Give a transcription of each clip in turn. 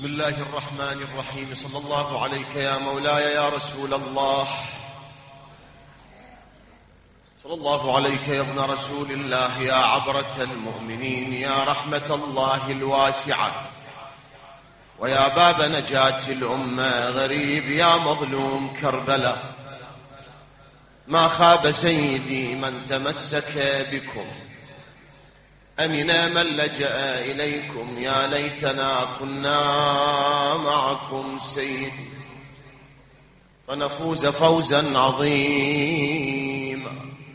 بسم الله الرحمن الرحيم. صلى الله عليك يا مولاي يا رسول الله، صلى الله عليك يا ابن رسول الله، يا عبرة المؤمنين، يا رحمة الله الواسعة، ويا باب نجاة الأمة، غريب يا مظلوم كربلاء. ما خاب سيدي من تمسك بكم، أمنا من لجأ إليكم، يا ليتنا كنا معكم سيدي فنفوز فوزا عظيما.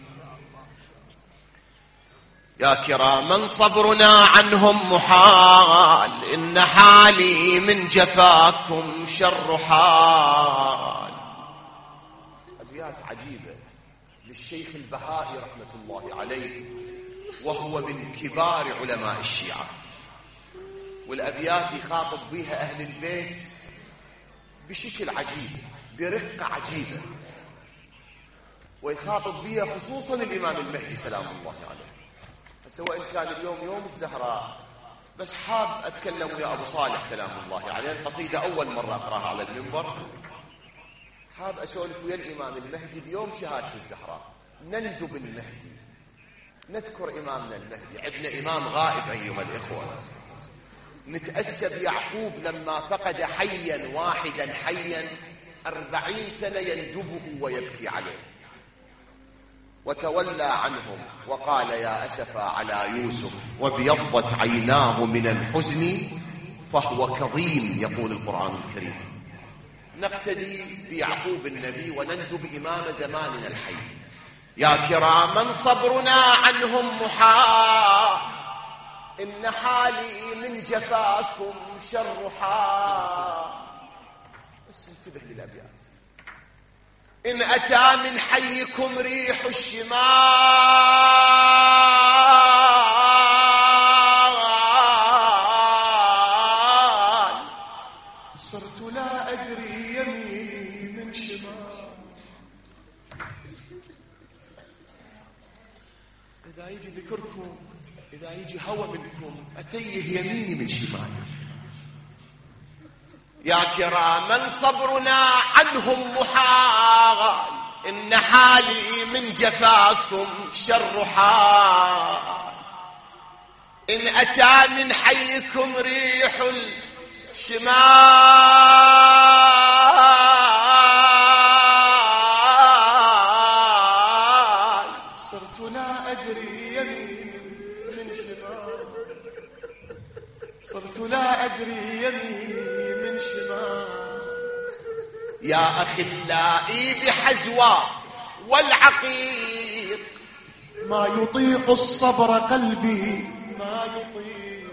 يا كراما صبرنا عنهم محال، إن حالي من جفاكم شر حال. أبيات عجيبة للشيخ البهائي رحمة الله عليه، وهو من كبار علماء الشيعة، والأبيات يخاطب بها أهل البيت بشكل عجيب، برقة عجيبة، ويخاطب بها خصوصا الإمام المهدي سلام الله عليه. سواء كان اليوم يوم الزهراء، بس حاب أتكلم ويا أبو صالح سلام الله عليه، القصيدة أول مرة أقرأها على المنبر، حاب أسولف ويا الإمام المهدي اليوم شهادة الزهراء، نندب المهدي، نذكر إمامنا المهدي. عندنا إمام غائب أيها الإخوة، نتأسى بيعقوب لما فقد حيا واحدا حيا 40 سنة يندبه ويبكي عليه، وتولى عنهم وقال يا أسفا على يوسف وابيضت عيناه من الحزن فهو كظيم، يقول القرآن الكريم. نقتدي بيعقوب النبي ونندب إمام زماننا الحي. يا كراما صبرنا عنهم محال، إن حالي من جفاكم شر حال. بس انتبه للأبيات. إن أتى من حيكم ريح الشمال، صرت لا أدري يميني من شمال. إذا يجي ذكركم، إذا يجي هوى منكم، أتيه يميني من شمالي. يا كراما صبرنا عنهم محال، إن حالي من جفاكم شر حال. إن أتى من حيكم ريح الشمال، صرت لا أدري يمين من شمال، صرت لا أدري يمين من شمال. يا أخلائي بحزوى والعقيق، ما يطيق الصبر قلبي ما يطيق.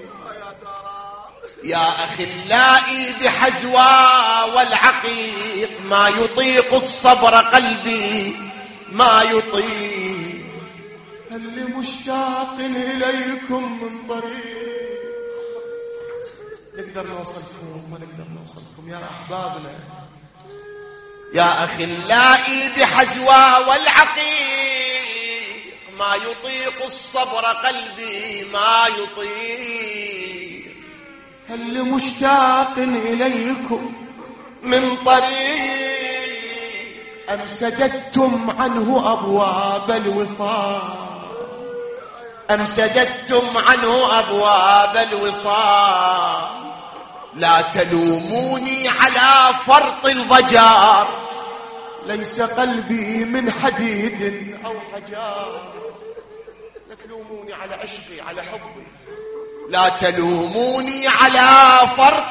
يا أخلائي بحزوى والعقيق، ما يطيق الصبر قلبي ما يطيق. هل مشتاق إليكم من طريق، نقدر نوصلكم ما نقدر نوصلكم يا أحبابنا. يا أخلائي بحزوى والعقيق، ما يطيق الصبر قلبي ما يطيق. هل مشتاق إليكم من طريق، أم سددتم عنه أبواب الوصال، أم سددتم عنه أبواب الوصال. لا تلوموني على فرط الضجار، ليس قلبي من حديد أو حجار. لا تلوموني على عشقي على حبي، لا تلوموني على فرط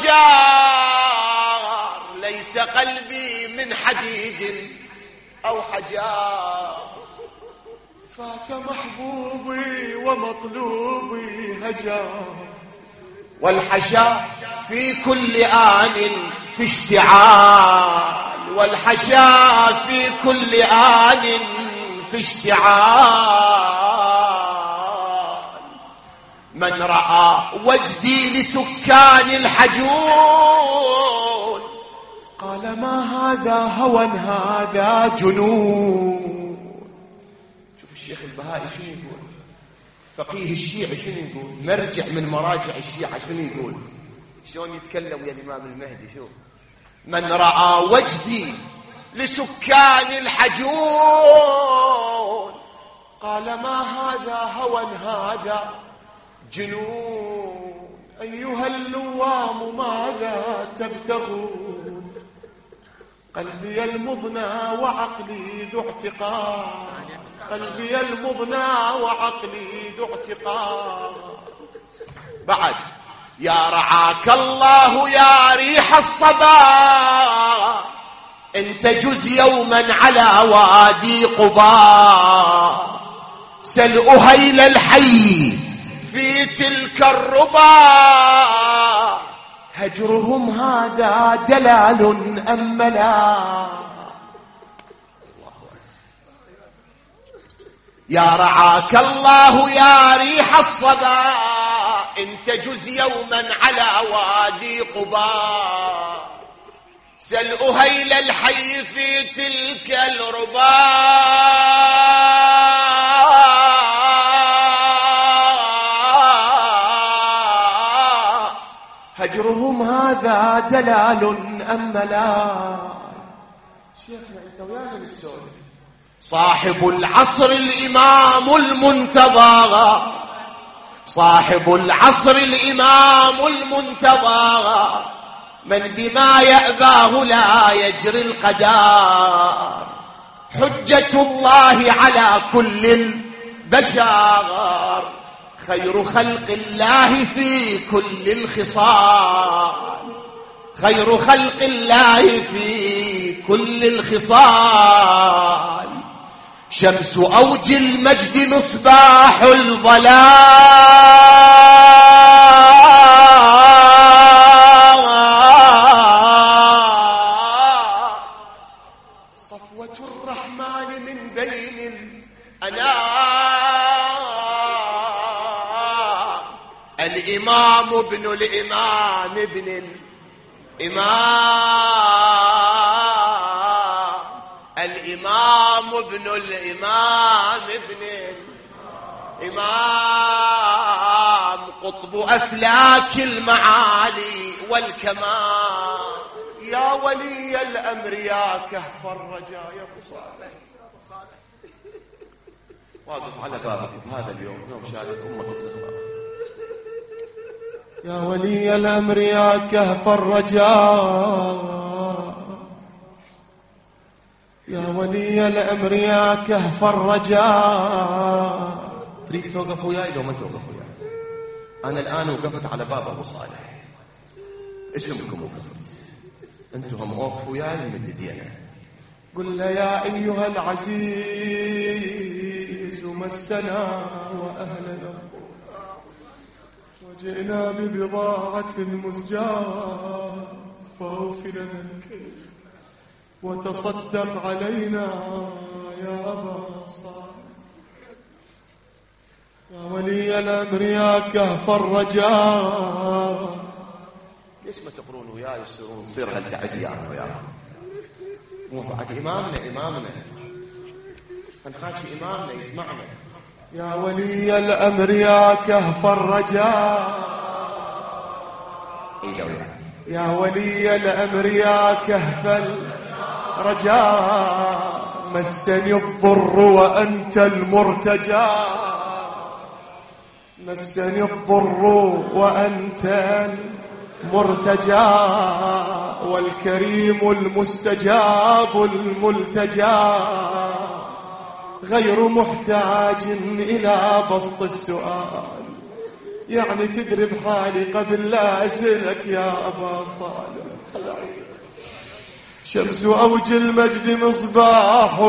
الضجار، ليس قلبي من حديد أو حجار. فات محبوبي ومطلوبي هجار، والحشا في كل آن في اشتعال، والحشا في كل آن في اشتعال. من رأى وجدي لسكان الحجون، قال ما هذا هوى هذا جنون. شوف الشيخ البهائي شنو يقول، فقيه الشيعة شنو يقول، مرجع من مراجع الشيعة شنو يقول. شلون يتكلم يا الإمام المهدي؟ شو من رأى وجدي لسكان الحجون قال ما هذا هوى هذا جنون. أيها اللوام ماذا تبتغون؟ قلبي المضنى وعقلي ذو اعتقاد، قلبي المضنى وعقلي ذو اعتقاد. بعد يا رعاك الله يا ريح الصبا، انت جز يوما على وادي قباء، سل أهيل الحي في تلك الربا، هجرهم هذا دلال أم لا؟ يا رعاك الله يا ريح الصبا، انت جز يوما على وادي قباء، سل أهيل الحي في تلك الربا، هجرهم هذا دلال أم لا؟ شيخنا انت ويانا بالسؤال. صاحب العصر الإمام المنتظى، صاحب العصر الإمام المنتظى، من بما يأباه لا يجري القدر، حجة الله على كل البشر، خير خلق الله في كل الخصال، خير خلق الله في كل الخصال، شمس أوج المجد مصباح الظلام، صفوة الرحمن من بين الأنام، الإمام ابن الإمام ابن الإمام، الإمام ابن الإمام ابن الإمام، قطب أفلاك المعالي والكمال، يا ولي الأمر يا كهف الرجاء. يا أبو صالح واقف على بابك بهذا اليوم، يوم شهادة أمك الزهراء، يا ولي الأمر يا كهف الرجاء، يا ولي الأمر يا كهف الرجاء. تريد توقف وياي لو ما توقف وياي؟ أنا الآن وقفت على باب أبو صالح، اسمكم وقفت، أنتم هم وقفوا وياي مددين. قل له يا أيها العزيز مسنا وأهلنا، وجئنا ببضاعة مزجاة، فأوفِ لنا الكيل وتصدق علينا يا أبا صالح، يا ولي الأمر يا كهف الرجاء. ليش ما تقرون وياي يصيرون نصير هالتعزية أنا وياكم؟ مو بعد إمامنا فنحاكي إمامنا يسمعنا. يا ولي الأمر يا كهف الرجاء، يا ولي الأمر يا كهف الرجاء، مسني الضر وأنت المرتجى، مسني الضر وأنت المرتجى، والكريم المستجاب الملتجى، غير محتاج إلى بسط السؤال. يعني تدري بحالي قبل لا أسألك يا أبا صالح. شمس أوج المجد مصباح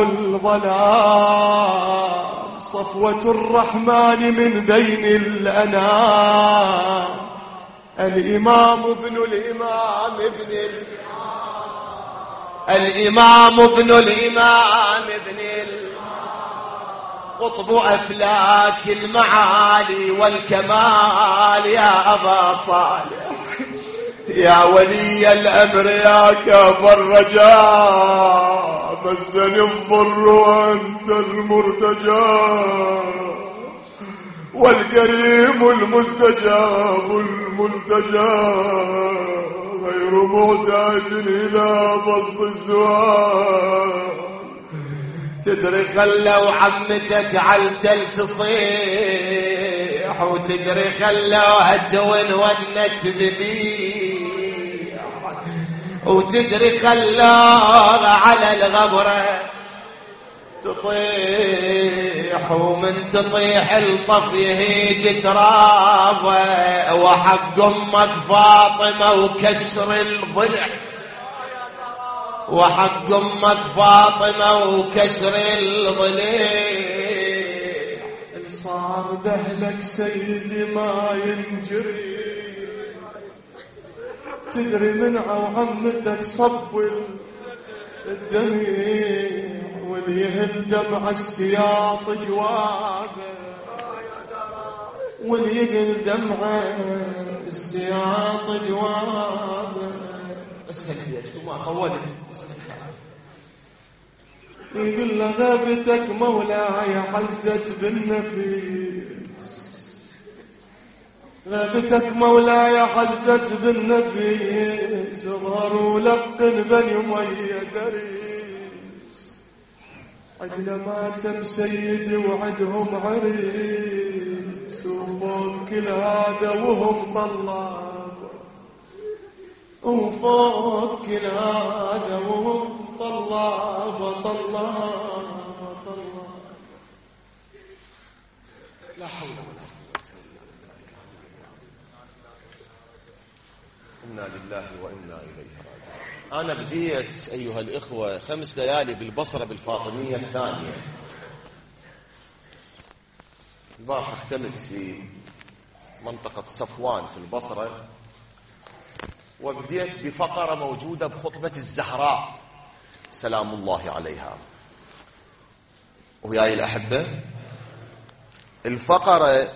الظلام، صفوة الرحمن من بين الأنام، الإمام ابن الإمام ابن الإمام ابن الإمام ابن قطب أفلاك المعالي والكمال. يا أبا صالح يا ولي الأمر يا كهف الرجاء، مسني الضر وأنت المرتجى، والكريم المستجاب غير محتاج إلى بسط السؤال. تدري خلوا عمتك علتل تصيح، وتدري خلوا هجون ونت ذبيح، وتدري خلوا على الغبرة تطيح، ومن تطيح الطف يهيج ترابه، وحق امك فاطمه وكسر الضلع، وحق امك فاطمه وكسر الضلع. صار باهلك سيدي ما ينجري، تدري من عمتك صب الدميع، واليهل دمع السياط جوابه، واليهل دمع السياط جوابه. اسهل يا شو ما طولت. يقول له غابتك مولاي حزت بالنفيس، غابتك مولاي حزت بالنفيس، اظهر ولقن بني أمية دريس، عدل ماتم سيدي وعدهم عريس، وفوق كل هذا وهم طلاب، وفوق كل هذا وهم طلاب طلاب. لا حول ولا قوة إلا بالله. إنا لله وإنا إليه راجعون. أنا بديت أيها الإخوة 5 ليالي بالبصرة بالفاطمية الثانية. البارحة اختمت في منطقة صفوان في البصرة، وبديت بفقرة موجودة بخطبة الزهراء سلام الله عليها. وياي الأحبة، الفقرة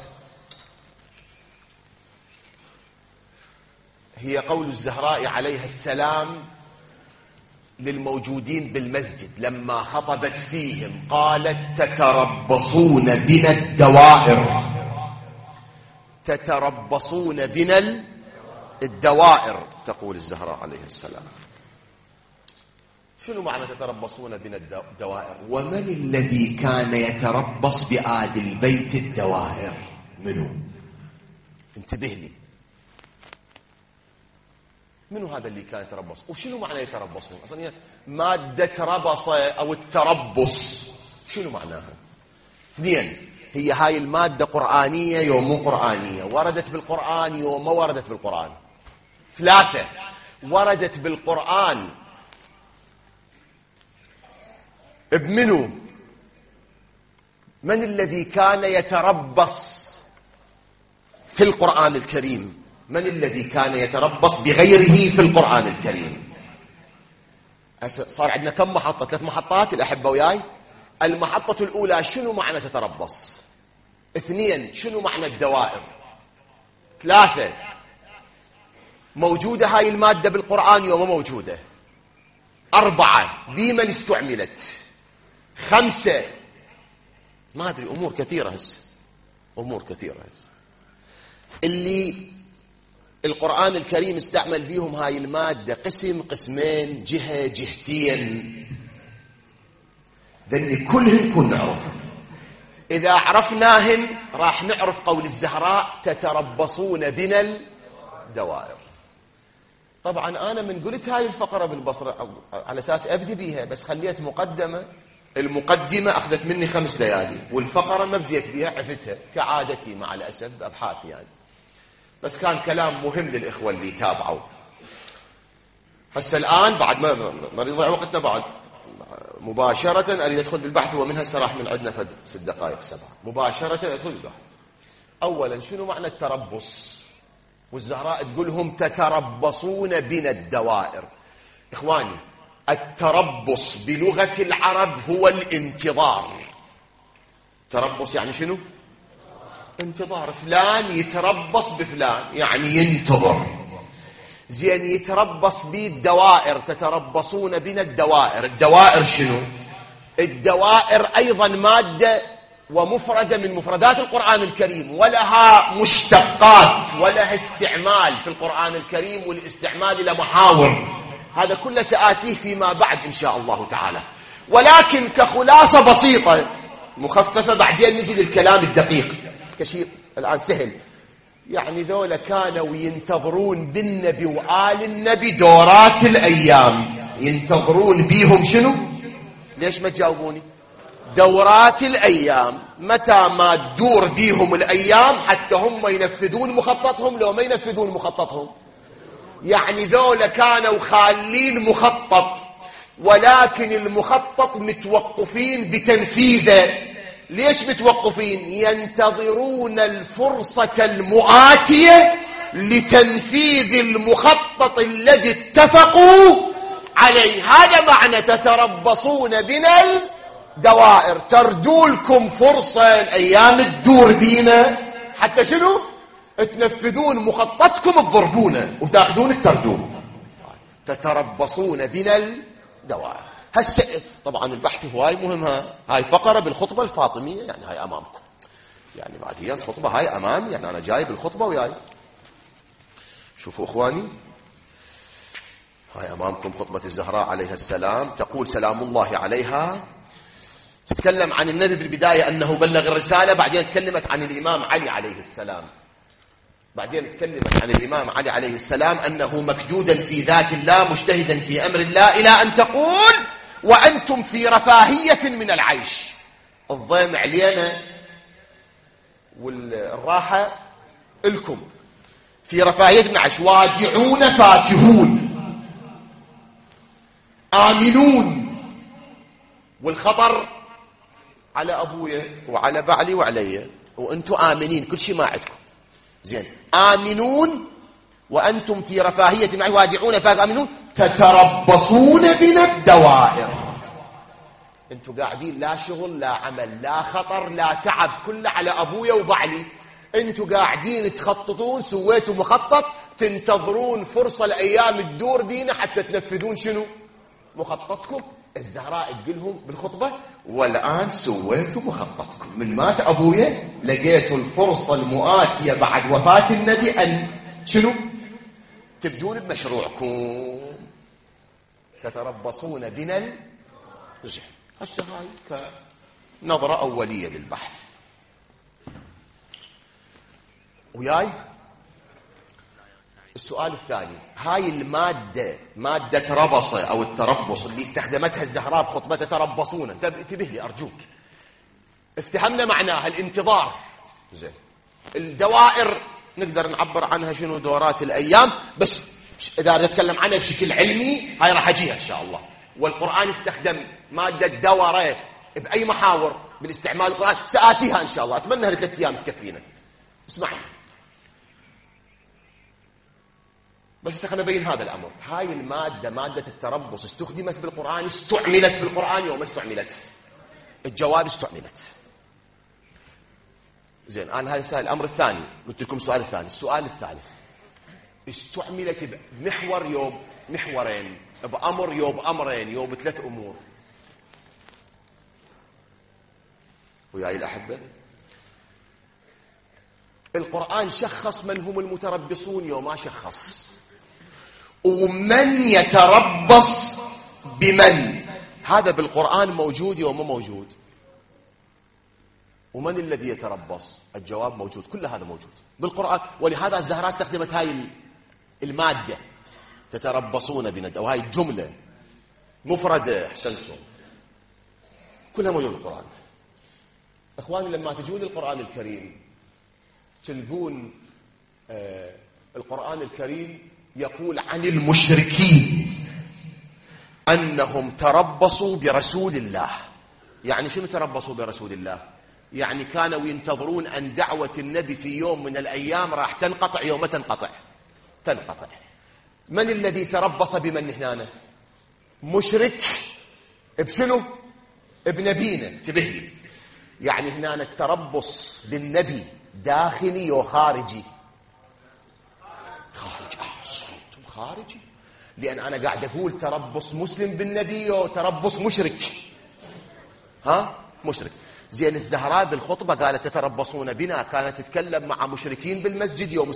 هي قول الزهراء عليها السلام للموجودين بالمسجد لما خطبت فيهم، قالت تتربصون بنا الدوائر، تتربصون بنا الدوائر، تقول الزهراء عليه السلام. شنو معنى تتربصون بنا الدوائر؟ ومن الذي كان يتربص بآل البيت الدوائر؟ منو؟ انتبه لي، منو هذا اللي كان يتربص؟ وشنو معنى يتربصون؟ اصلا مادة ربص او التربص شنو معناها؟ 2، هي هاي المادة قرآنية يوم مو قرآنية؟ وردت بالقرآن يوم ما وردت بالقرآن؟ 3، وردت بالقرآن بمنو؟ من الذي كان يتربص في القرآن الكريم؟ من الذي كان يتربص بغيره في القرآن الكريم؟ صار عندنا كم محطة؟ 3 محطات الأحبة وياي. المحطة الأولى شنو معنى تتربص؟ 2 شنو معنى الدوائر؟ 3 موجودة هاي المادة بالقرآن يوم موجودة؟ 4 بمن استعملت؟ 5 ما أدري، أمور كثيرة هسه، أمور كثيرة هسه. اللي القرآن الكريم استعمل بيهم هاي المادة قسم، قسمين، جهة، جهتين، ذني كلهن كن نعرفهم. إذا عرفناهن راح نعرف قول الزهراء تتربصون بنا الدوائر. طبعا أنا من قلت هاي الفقرة بالبصرة على أساس أبدي بيها، بس خليت مقدمة. المقدمة أخذت مني 5 ليالي، والفقرة ما بديت بيها، عفتها كعادتي مع الأسف بأبحاثي يعني. بس كان كلام مهم للإخوة اللي تابعوا. هسه الآن بعد ما يضيع وقتنا، بعد مباشرة أريد أدخل بالبحث، ومنها سراح من عندنا 6 دقائق 7 مباشرة أدخل بالبحث. أولا شنو معنى التربص؟ والزهراء تقولهم تتربصون بنا الدوائر. إخواني، التربص بلغة العرب هو الانتظار. تربص يعني شنو؟ انتظار. فلان يتربص بفلان يعني ينتظر. زين، يتربص بي الدوائر، تتربصون بنا الدوائر. الدوائر شنو؟ الدوائر أيضا مادة ومفردة من مفردات القرآن الكريم، ولها مشتقات ولها استعمال في القرآن الكريم، والاستعمال إلى محاور. هذا كله سآتيه فيما بعد إن شاء الله تعالى، ولكن كخلاصة بسيطة مخففة، بعدين نجي للكلام الدقيق كشيء الآن سهل. يعني ذولا كانوا ينتظرون بالنبي وآل النبي دورات الأيام، ينتظرون بيهم شنو؟ ليش ما تجاوبوني؟ دورات الأيام، متى ما تدور بيهم الأيام حتى هم ينفذون مخططهم. لو ما ينفذون مخططهم، يعني ذولا كانوا خالين مخطط، ولكن المخطط متوقفين بتنفيذه. ليش متوقفين؟ ينتظرون الفرصة المؤاتية لتنفيذ المخطط الذي اتفقوا عليه. هذا معنى تتربصون بنا الدوائر، تردولكم فرصة الأيام تدور بينا حتى شنو؟ تنفذون مخططكم، تضربونه وتاخذون التردون. تتربصون بنا الدوائر. طبعا البحث هواي مهم. هاي فقرة بالخطبة الفاطمية، يعني هاي أمامكم، يعني بعد هي الخطبة هاي أمامي، يعني أنا جايب الخطبة وياي. شوفوا إخواني، هاي أمامكم خطبة الزهراء عليها السلام، تقول سلام الله عليها. تتكلم عن النبي بالبداية أنه بلغ الرسالة، بعدين تكلمت عن الإمام علي عليه السلام، بعدين تكلمت عن الإمام علي عليه السلام أنه مكدودا في ذات الله مجتهدا في أمر الله، إلى أن تقول وأنتم في رفاهية من العيش. الضيم علينا والراحة لكم، في رفاهية من العيش، واجعون فاكهون آمنون، والخطر على أبويا وعلى بعلي وعلي، وأنتم آمنين كل شيء ما عندكم زين. آمنون وأنتم في رفاهية معي، وادعون فآمنون، تتربصون بنا الدوائر. أنتم قاعدين لا شغل لا عمل لا خطر لا تعب، كله على أبويا وبعلي. أنتم قاعدين تخططون، سويتوا مخطط، تنتظرون فرصة الأيام تدور بينا حتى تنفذون شنو؟ مخططكم. الزهراء تقولهم بالخطبة والآن سويتوا مخططكم، من مات أبويا لقيتوا الفرصة المؤاتية بعد وفاة النبي أن شنو؟ تبدون بمشروعكم. تتربصون بنا الزحف. هسه هاي كنظرة أولية للبحث وياي. السؤال الثاني، هاي المادة مادة ربصة أو التربص اللي استخدمتها الزهراء بخطبتها، تربصون، انتبه لي أرجوك، افتهمنا معناها الانتظار زين. الدوائر نقدر نعبر عنها شنو؟ دورات الأيام، بس إذا نتكلم عنها بشكل علمي هاي راح أجيها إن شاء الله. والقرآن استخدم مادة دورة بأي محاور بالاستعمال القرآن، سآتيها إن شاء الله، أتمنى هالثلاث أيام تكفينا. اسمعني بس خلينا نبين هذا الأمر. هاي المادة مادة التربص استخدمت بالقرآن، استعملت بالقرآن يوم استعملت؟ الجواب استعملت. زين، أنا هذا سؤال. الأمر الثاني قلت لكم السؤال الثاني. السؤال الثالث، استعملت بمحور يوم محورين، بأمر يوم أمرين، يوم ثلاث أمور. وياي الأحبة، القرآن شخص من هم المتربصون يوم ما شخص، ومن يتربص بمن، هذا بالقرآن موجود يوم ما موجود. ومن الذي يتربص؟ الجواب موجود، كل هذا موجود بالقرآن. ولهذا الزهراء استخدمت هاي المادة تتربصون بنا، وهاي الجملة مفردة. احسنتم، كلها موجودة بالقرآن. اخواني، لما تجون القرآن الكريم تلقون القرآن الكريم يقول عن المشركين أنهم تربصوا برسول الله. يعني شنو تربصوا برسول الله؟ يعني كانوا ينتظرون أن دعوة النبي في يوم من الأيام راح تنقطع. يوم تنقطع من الذي تربص بمن هنا؟ مشرك بشنو؟ بنبينا. انتبه لي، يعني هنا التربص بالنبي داخلي وخارجي؟ خارجي. صوتم خارجي، لأن أنا قاعد أقول تربص مسلم بالنبي وتربص مشرك. مشرك. زين الزهراء بالخطبة قالت تتربصون بنا، كانت تتكلم مع مشركين بالمسجد يا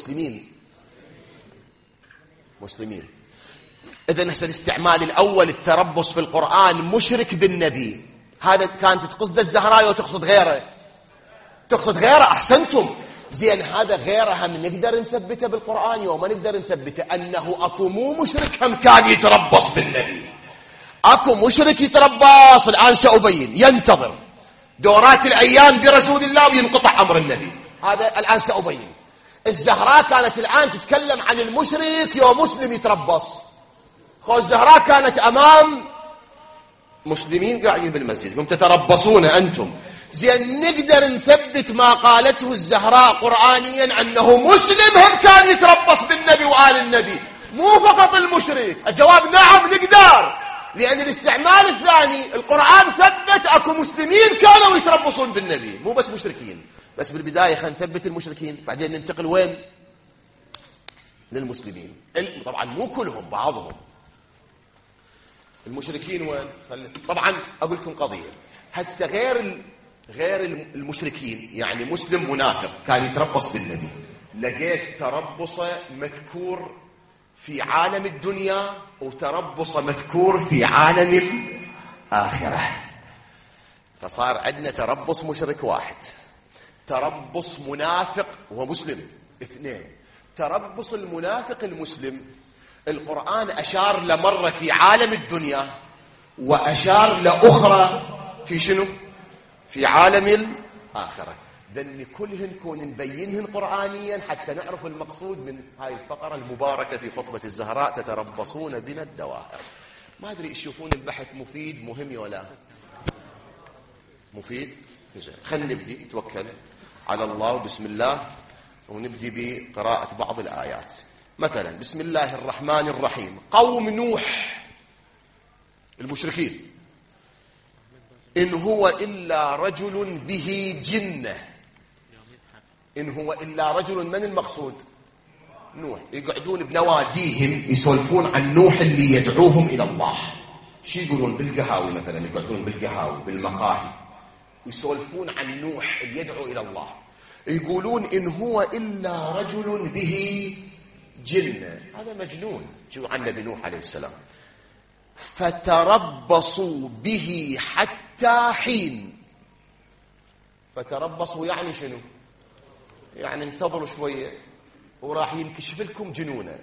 مسلمين. إذن هسه الاستعمال الأول التربص في القرآن مشرك بالنبي، هذا كانت تقصد الزهراء وتقصد غيره؟ تقصد غيره. أحسنتم. زين هذا غيره هم نقدر نثبته بالقرآن يوم ما نقدر نثبته؟ أنه أكو مو مشرك هم كان يتربص بالنبي، أكو مشرك يتربص. الآن سأبين. ينتظر دورات الأيام برسول الله وينقطع أمر النبي، هذا الآن سأبين. الزهراء كانت الآن تتكلم عن المشرك يا مسلم يتربص. الزهراء كانت أمام مسلمين قاعدين بالمسجد، هم تتربصون أنتم. زين نقدر نثبت ما قالته الزهراء قرآنيا أنه مسلم هم كان يتربص بالنبي وآل النبي، مو فقط المشرك. الجواب نعم نقدر، لأن الاستعمال الثاني القرآن ثبت أكو مسلمين كانوا يتربصون بالنبي، مو بس مشركين. بس بالبداية خلينا نثبت المشركين، بعدين ننتقل وين؟ للمسلمين. طبعا مو كلهم، بعضهم. المشركين وين؟ طبعا أقول لكم قضية هسه غير المشركين، يعني مسلم منافق كان يتربص بالنبي، لقيت تربصه مذكور في عالم الدنيا وتربصه مذكور في عالم الآخرة. فصار عندنا تربص مشرك واحد، تربص منافق ومسلم اثنين. تربص المنافق المسلم القرآن أشار لمرة في عالم الدنيا وأشار لأخرى في شنو؟ في عالم الآخرة. ذن كلهن كون نبينهن قرآنيا حتى نعرف المقصود من هاي الفقرة المباركة في خطبة الزهراء، تتربصون بنا الدوائر. ما أدري تشوفون البحث مفيد مهم ولا مفيد؟ خلينا نبدي، توكل على الله وبسم الله، ونبدي بقراءة بعض الآيات. مثلا بسم الله الرحمن الرحيم. قوم نوح المشركين: إن هو إلا رجل به جنة. إن هو إلا رجل، من المقصود؟ نوح. يقعدون بنواديهم يسولفون عن نوح اللي يدعوهم إلى الله. شو يقولون بالقهاوي مثلا؟ يقعدون بالقهاوي بالمقاهي يسولفون عن نوح اللي يدعو إلى الله، يقولون إن هو إلا رجل به جنة. هذا مجنون. شو عن نبي نوح عليه السلام. فتربصوا به حتى حين. فتربصوا يعني شنو؟ يعني انتظروا شوية وراح ينكشف لكم جنونه.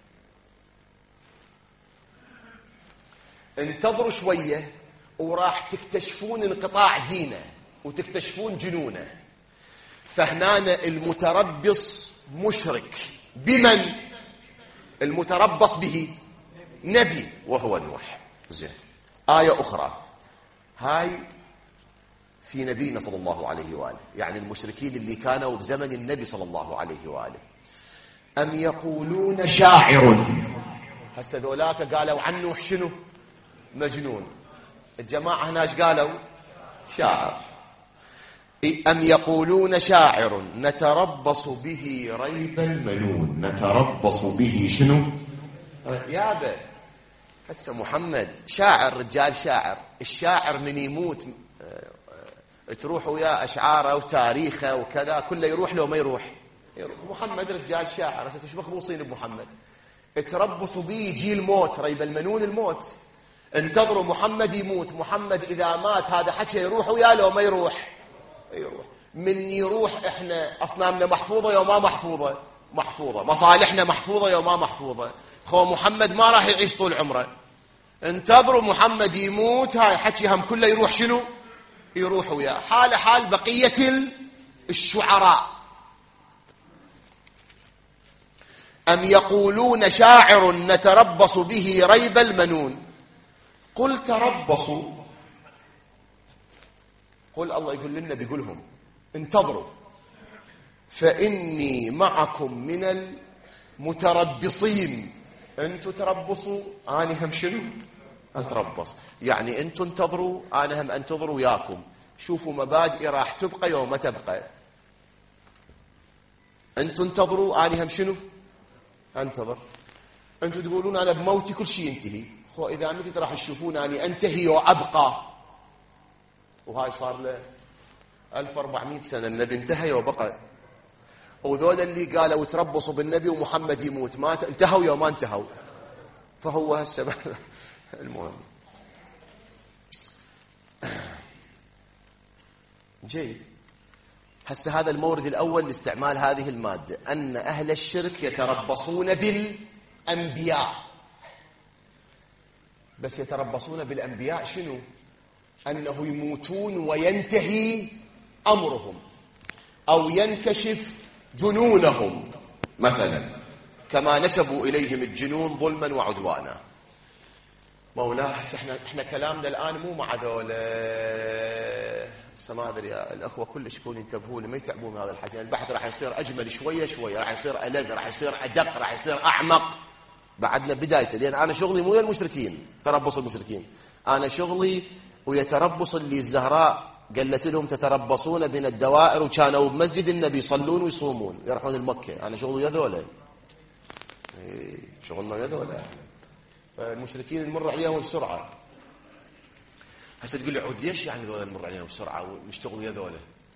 انتظروا شوية وراح تكتشفون انقطاع دينه وتكتشفون جنونه. فهنا المتربص مشرك بمن؟ المتربص به نبي وهو نوح. زين. آية أخرى هاي في نبينا صلى الله عليه وآله، يعني المشركين اللي كانوا بزمن النبي صلى الله عليه وآله. أم يقولون شاعر. هسه ذولاك قالوا عن نوح شنو؟ مجنون. الجماعة هناش قالوا شاعر. أم يقولون شاعر نتربص به ريب المنون. نتربص به شنو؟ يابا هسه محمد شاعر، رجال شاعر. الشاعر من يموت تروح وياه أشعاره وتاريخه وكذا كله يروح لو ما يروح. محمد رجال شاعر، هسه شو مخبوصين بمحمد؟ تربصوا به يجي الموت، ريب المنون الموت. انتظروا محمد يموت. محمد إذا مات هذا حكي يروح وياه لو ما يروح؟ يروح. من يروح احنا أصنامنا محفوظة يوم ما محفوظة؟ محفوظة. مصالحنا محفوظة يوم ما محفوظة؟ خو محمد ما راح يعيش طول عمره. انتظروا محمد يموت، هاي حكي هم كله يروح شنو؟ يروح وياه. حال حال بقية الشعراء. أم يقولون شاعر نتربص به ريب المنون. قل تربصوا. قل الله يقول لنا بيقولهم انتظروا فإني معكم من المتربصين. أنتوا تربصوا أنا هم شنو؟ أتربص. يعني أنتوا انتظروا أنا هم أنتظر وياكم. شوفوا مبادئ راح تبقى يوم ما تبقى. أنتوا انتظروا أنا هم شنو؟ أنتظر. أنتوا تقولون أنا بموتي كل شيء ينتهي. خو إذا متت راح تشوفون أني أنتهي وأبقى. وهاي صار له 1400 سنة النبي انتهى وبقى، وذول اللي قالوا تربصوا بالنبي ومحمد يموت ما انتهوا يا ما انتهوا. فهو هسه المهم جيد. هسه هذا المورد الأول لاستعمال هذه المادة، أن أهل الشرك يتربصون بالأنبياء. بس يتربصون بالأنبياء شنو؟ أنه يموتون وينتهي أمرهم أو ينكشف جنونهم مثلا، كما نسبوا إليهم الجنون ظلما وعدوانا. مولاه احنا كلامنا الآن مو مع ذولا، ما ادري يا الاخوه كلش يكونوا ينتبهوا لي ما يتعبون من هذا الحكي. البحث راح يصير اجمل شويه شويه، راح يصير ألذ، راح يصير ادق، راح يصير اعمق. بعدنا بدايته، لان انا شغلي مو ويا المشركين تربص المشركين، انا شغلي ويتربص اللي الزهراء قالت لهم تتربصون بين الدوائر، وكانوا بمسجد النبي يصلون ويصومون يروحون المكه. انا شغلي ويا ذولا، شغلنا ويا ذولا. فالمشركين نمر عليهم بسرعه. هسه تقول لي عود ليش يعني ذولا نمر عليهم بسرعه ونشتغل ويا ذولا؟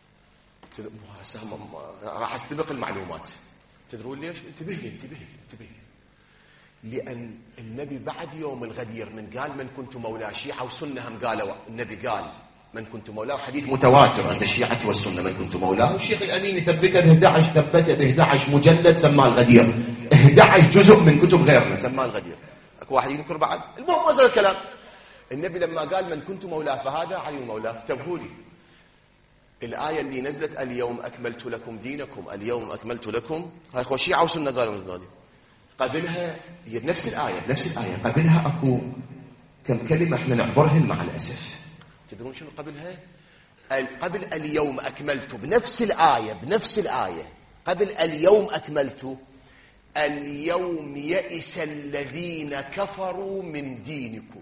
راح استبق المعلومات. تدرون ليش؟ انتبه لي. لأن النبي بعد يوم الغدير من قال من كنت مولاه، شيعة وسنة هم قالوا النبي قال من كنت مولاه، حديث متواتر عند الشيعة والسنة من كنت مولاه. والشيخ الأمين ثبته ب 11 مجلد سماه الغدير، 11 جزء من كتب غيرنا سماه الغدير. اكو واحد ينكر بعد. المهم هذا الكلام. النبي لما قال من كنت مولاه فهذا علي مولاه. انتبهوا لي، الآية اللي نزلت اليوم أكملت لكم دينكم، اليوم أكملت لكم، هاي اخوة شيعة وسنة قالوا من هذه. قبلها هي بنفس الآية قبلها أكو كم كلمة احنا نعبرهن مع الأسف. تدرون شنو قبلها؟ قبل اليوم أكملت، بنفس الآية قبل اليوم أكملت، اليوم يئس الذين كفروا من دينكم.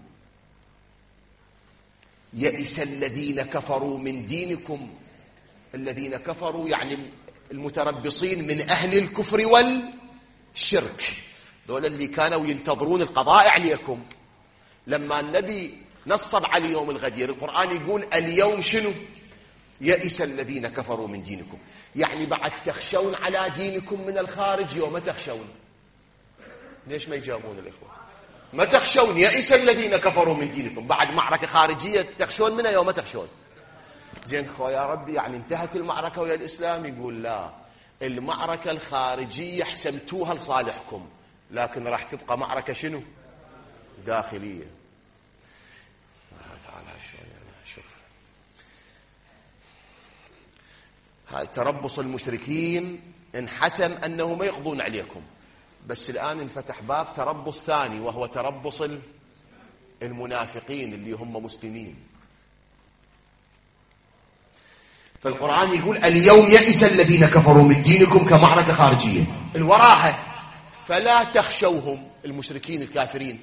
يئس الذين كفروا من دينكم. الذين كفروا يعني المتربصين من أهل الكفر والشرك، دول اللي كانوا ينتظرون القضاء عليكم. لما النبي نصب على يوم الغدير، القرآن يقول اليوم شنو؟ يئس الذين كفروا من دينكم، يعني بعد تخشون على دينكم من الخارج يوم تخشون. ليش ما يجاوبون الإخوة؟ ما تخشون، يئس الذين كفروا من دينكم، بعد معركة خارجية تخشون منها يوم تخشون. زين خو يا ربي يعني انتهت المعركة ويا الإسلام؟ يقول لا، المعركة الخارجية حسمتوها لصالحكم، لكن راح تبقى معركة شنو؟ داخلية. تعال شوف هاي تربص المشركين انحسم أنه ما يقضون عليكم، بس الآن انفتح باب تربص ثاني، وهو تربص المنافقين اللي هم مسلمين. فالقرآن يقول اليوم يئس الذين كفروا من دينكم كمعركة خارجية. الوراها فلا تخشوهم، المشركين الكافرين،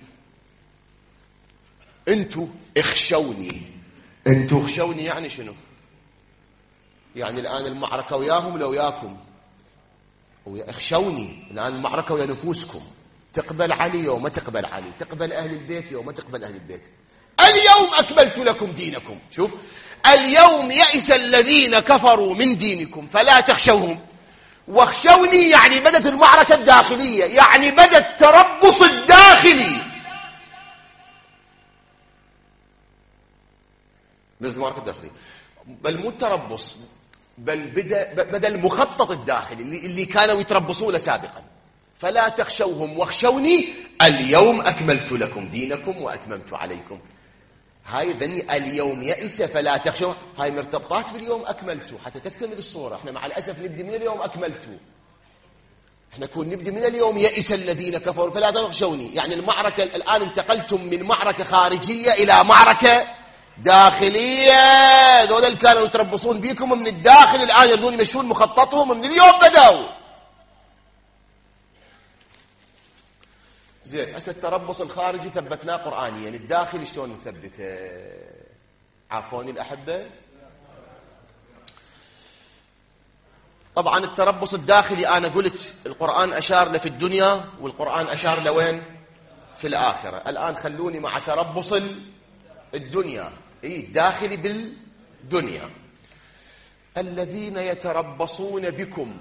انتوا اخشوني. انتوا اخشوني يعني شنو؟ يعني الآن المعركة وياهم لو وياكم. اخشوني، الآن المعركة ويا نفوسكم، تقبل علي وما تقبل علي، تقبل أهل البيت وما تقبل أهل البيت. اليوم أكملت لكم دينكم. شوف، اليوم يئس الذين كفروا من دينكم فلا تخشوهم واخشوني، يعني بدت المعركة الداخلية، يعني بدت التربص الداخلي. بدت المعركة الداخلية، بل مو التربص، بل بدأ المخطط الداخلي اللي كانوا يتربصون سابقا. فلا تخشوهم واخشوني اليوم أكملت لكم دينكم وأتممت عليكم. هاي ذني اليوم يئس فلا تخشوا، هاي مرتبطات باليوم أكملت حتى تكتمل الصورة. احنا مع الأسف نبدي من اليوم أكملت، احنا كون نبدي من اليوم يئس الذين كفروا فلا تخشوني، يعني المعركة الآن انتقلتم من معركة خارجية إلى معركة داخلية. ذول اللي كانوا يتربصون بيكم من الداخل الآن يريدون يمشون مخططهم من اليوم بدأوا. زين، هسه التربص الخارجي ثبتناه قرآنيا، الداخلي شلون نثبته؟ عافوني الأحبة. طبعا التربص الداخلي أنا قلت القرآن أشار له في الدنيا، والقرآن أشار له وين؟ في الآخرة. الآن خلوني مع تربص الدنيا، الداخلي بالدنيا. الذين يتربصون بكم.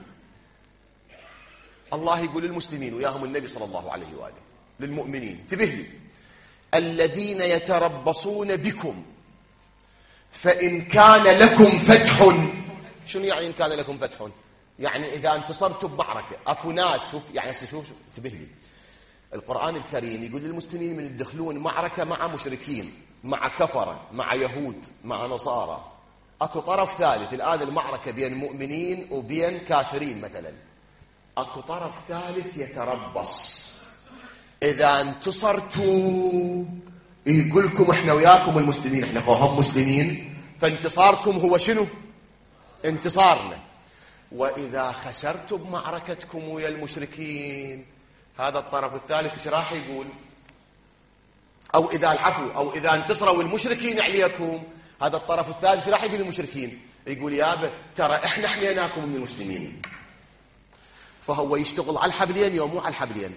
الله يقول للمسلمين وياهم النبي صلى الله عليه وآله للمؤمنين، انتبه لي، الذين يتربصون بكم فإن كان لكم فتح. شنو يعني إن كان لكم فتح؟ يعني إذا انتصرتوا بمعركة. أكو ناس، شوف يعني شوف انتبه لي، القرآن الكريم يقول للمسلمين من يدخلون معركة مع مشركين، مع كفرة، مع يهود، مع نصارى. أكو طرف ثالث، الآن المعركة بين مؤمنين وبين كافرين مثلا، أكو طرف ثالث يتربص. إذا انتصرتوا يقول لكم احنا وياكم المسلمين، احنا فهم مسلمين، فانتصاركم هو شنو؟ انتصارنا. وإذا خسرتوا بمعركتكم ويا المشركين، هذا الطرف الثالث ايش راح يقول؟ أو إذا العفو، أو إذا انتصروا المشركين عليكم، هذا الطرف الثالث ايش راح يقول للمشركين؟ يقول يابا ترى احنا حميناكم من المسلمين. فهو يشتغل على الحبلين يوم مو على الحبلين.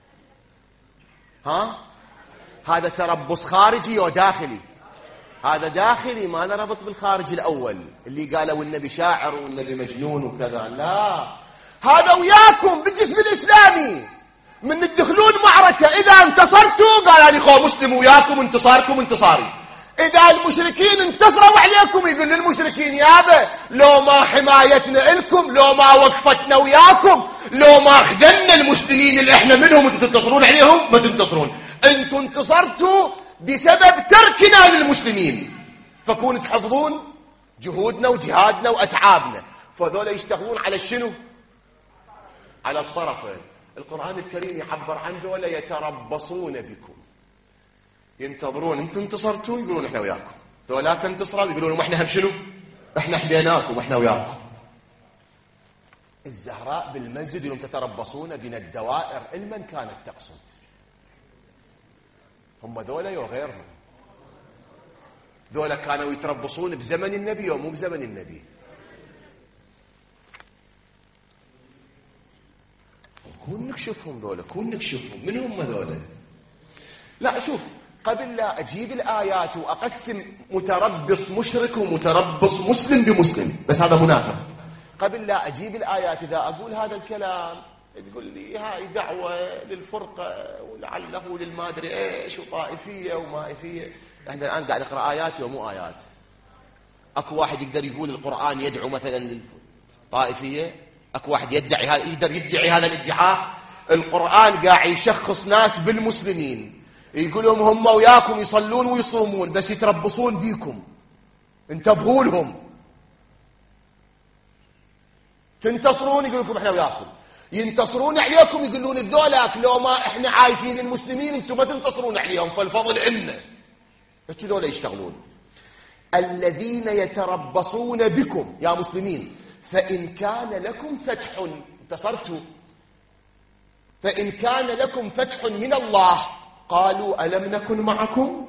ها؟ هذا تربص خارجي أو داخلي؟ هذا داخلي، ما له ربط بالخارج الأول اللي قالوا النبي شاعر والنبي مجنون وكذا. لا، هذا وياكم بالجسم الإسلامي، من تدخلون معركة إذا انتصرتوا قال لي قوم مسلم وياكم، انتصاركم انتصاري. إذا المشركين انتصروا عليكم يقول للمشركين يابا لو ما حمايتنا إلكم، لو ما وقفتنا وياكم، لو ما خذلنا المسلمين اللي احنا منهم انتم تنتصرون عليهم، ما تنتصرون. انتم انتصرتوا بسبب تركنا للمسلمين، فكونوا تحفظون جهودنا وجهادنا وأتعابنا. فذول يشتغلون على شنو؟ على الطرفين. القرآن الكريم يعبر عن ذولا يتربصون بكم، ينتظرون انتم انتصرتوا يقولون احنا وياكم، ذولاك انتصروا يقولون ما احنا هم شنو؟ احنا حبيناكم احنا وياكم. الزهراء بالمسجد يوم تتربصون بين الدوائر، لمن كانت تقصد؟ هم ذولا يو غيرهم؟ ذولا كانوا يتربصون بزمن النبي ومو بزمن النبي. كون نكشفهم ذولا، كون نكشفهم من هم ذولا. لا شوف، قبل لا أجيب الآيات وأقسم متربص مشرك ومتربص مسلم بمسلم، بس هذا منافق. قبل لا أجيب الآيات إذا أقول هذا الكلام تقول لي هاي دعوة للفرقة ولعله للمادري إيش وطائفية ومائفية. احنا الآن قاعد نقرأ آيات ومو آيات. أكو واحد يقدر يقول القرآن يدعو مثلا للطائفية؟ أكو واحد يقدر يدعي هذا الادعاء؟ القرآن قاعد يشخص ناس بالمسلمين يقول لهم هم وياكم يصلون ويصومون بس يتربصون بيكم، انتبهوا لهم. تنتصرون يقول لكم احنا وياكم، ينتصرون عليكم يقولون الذولاك لو ما احنا عايفين المسلمين انتم ما تنتصرون عليهم فالفضل عنا. ايش ذولا يشتغلون؟ الذين يتربصون بكم يا مسلمين فإن كان لكم فتح، انتصرتوا، فإن كان لكم فتح من الله قالوا ألم نكن معكم؟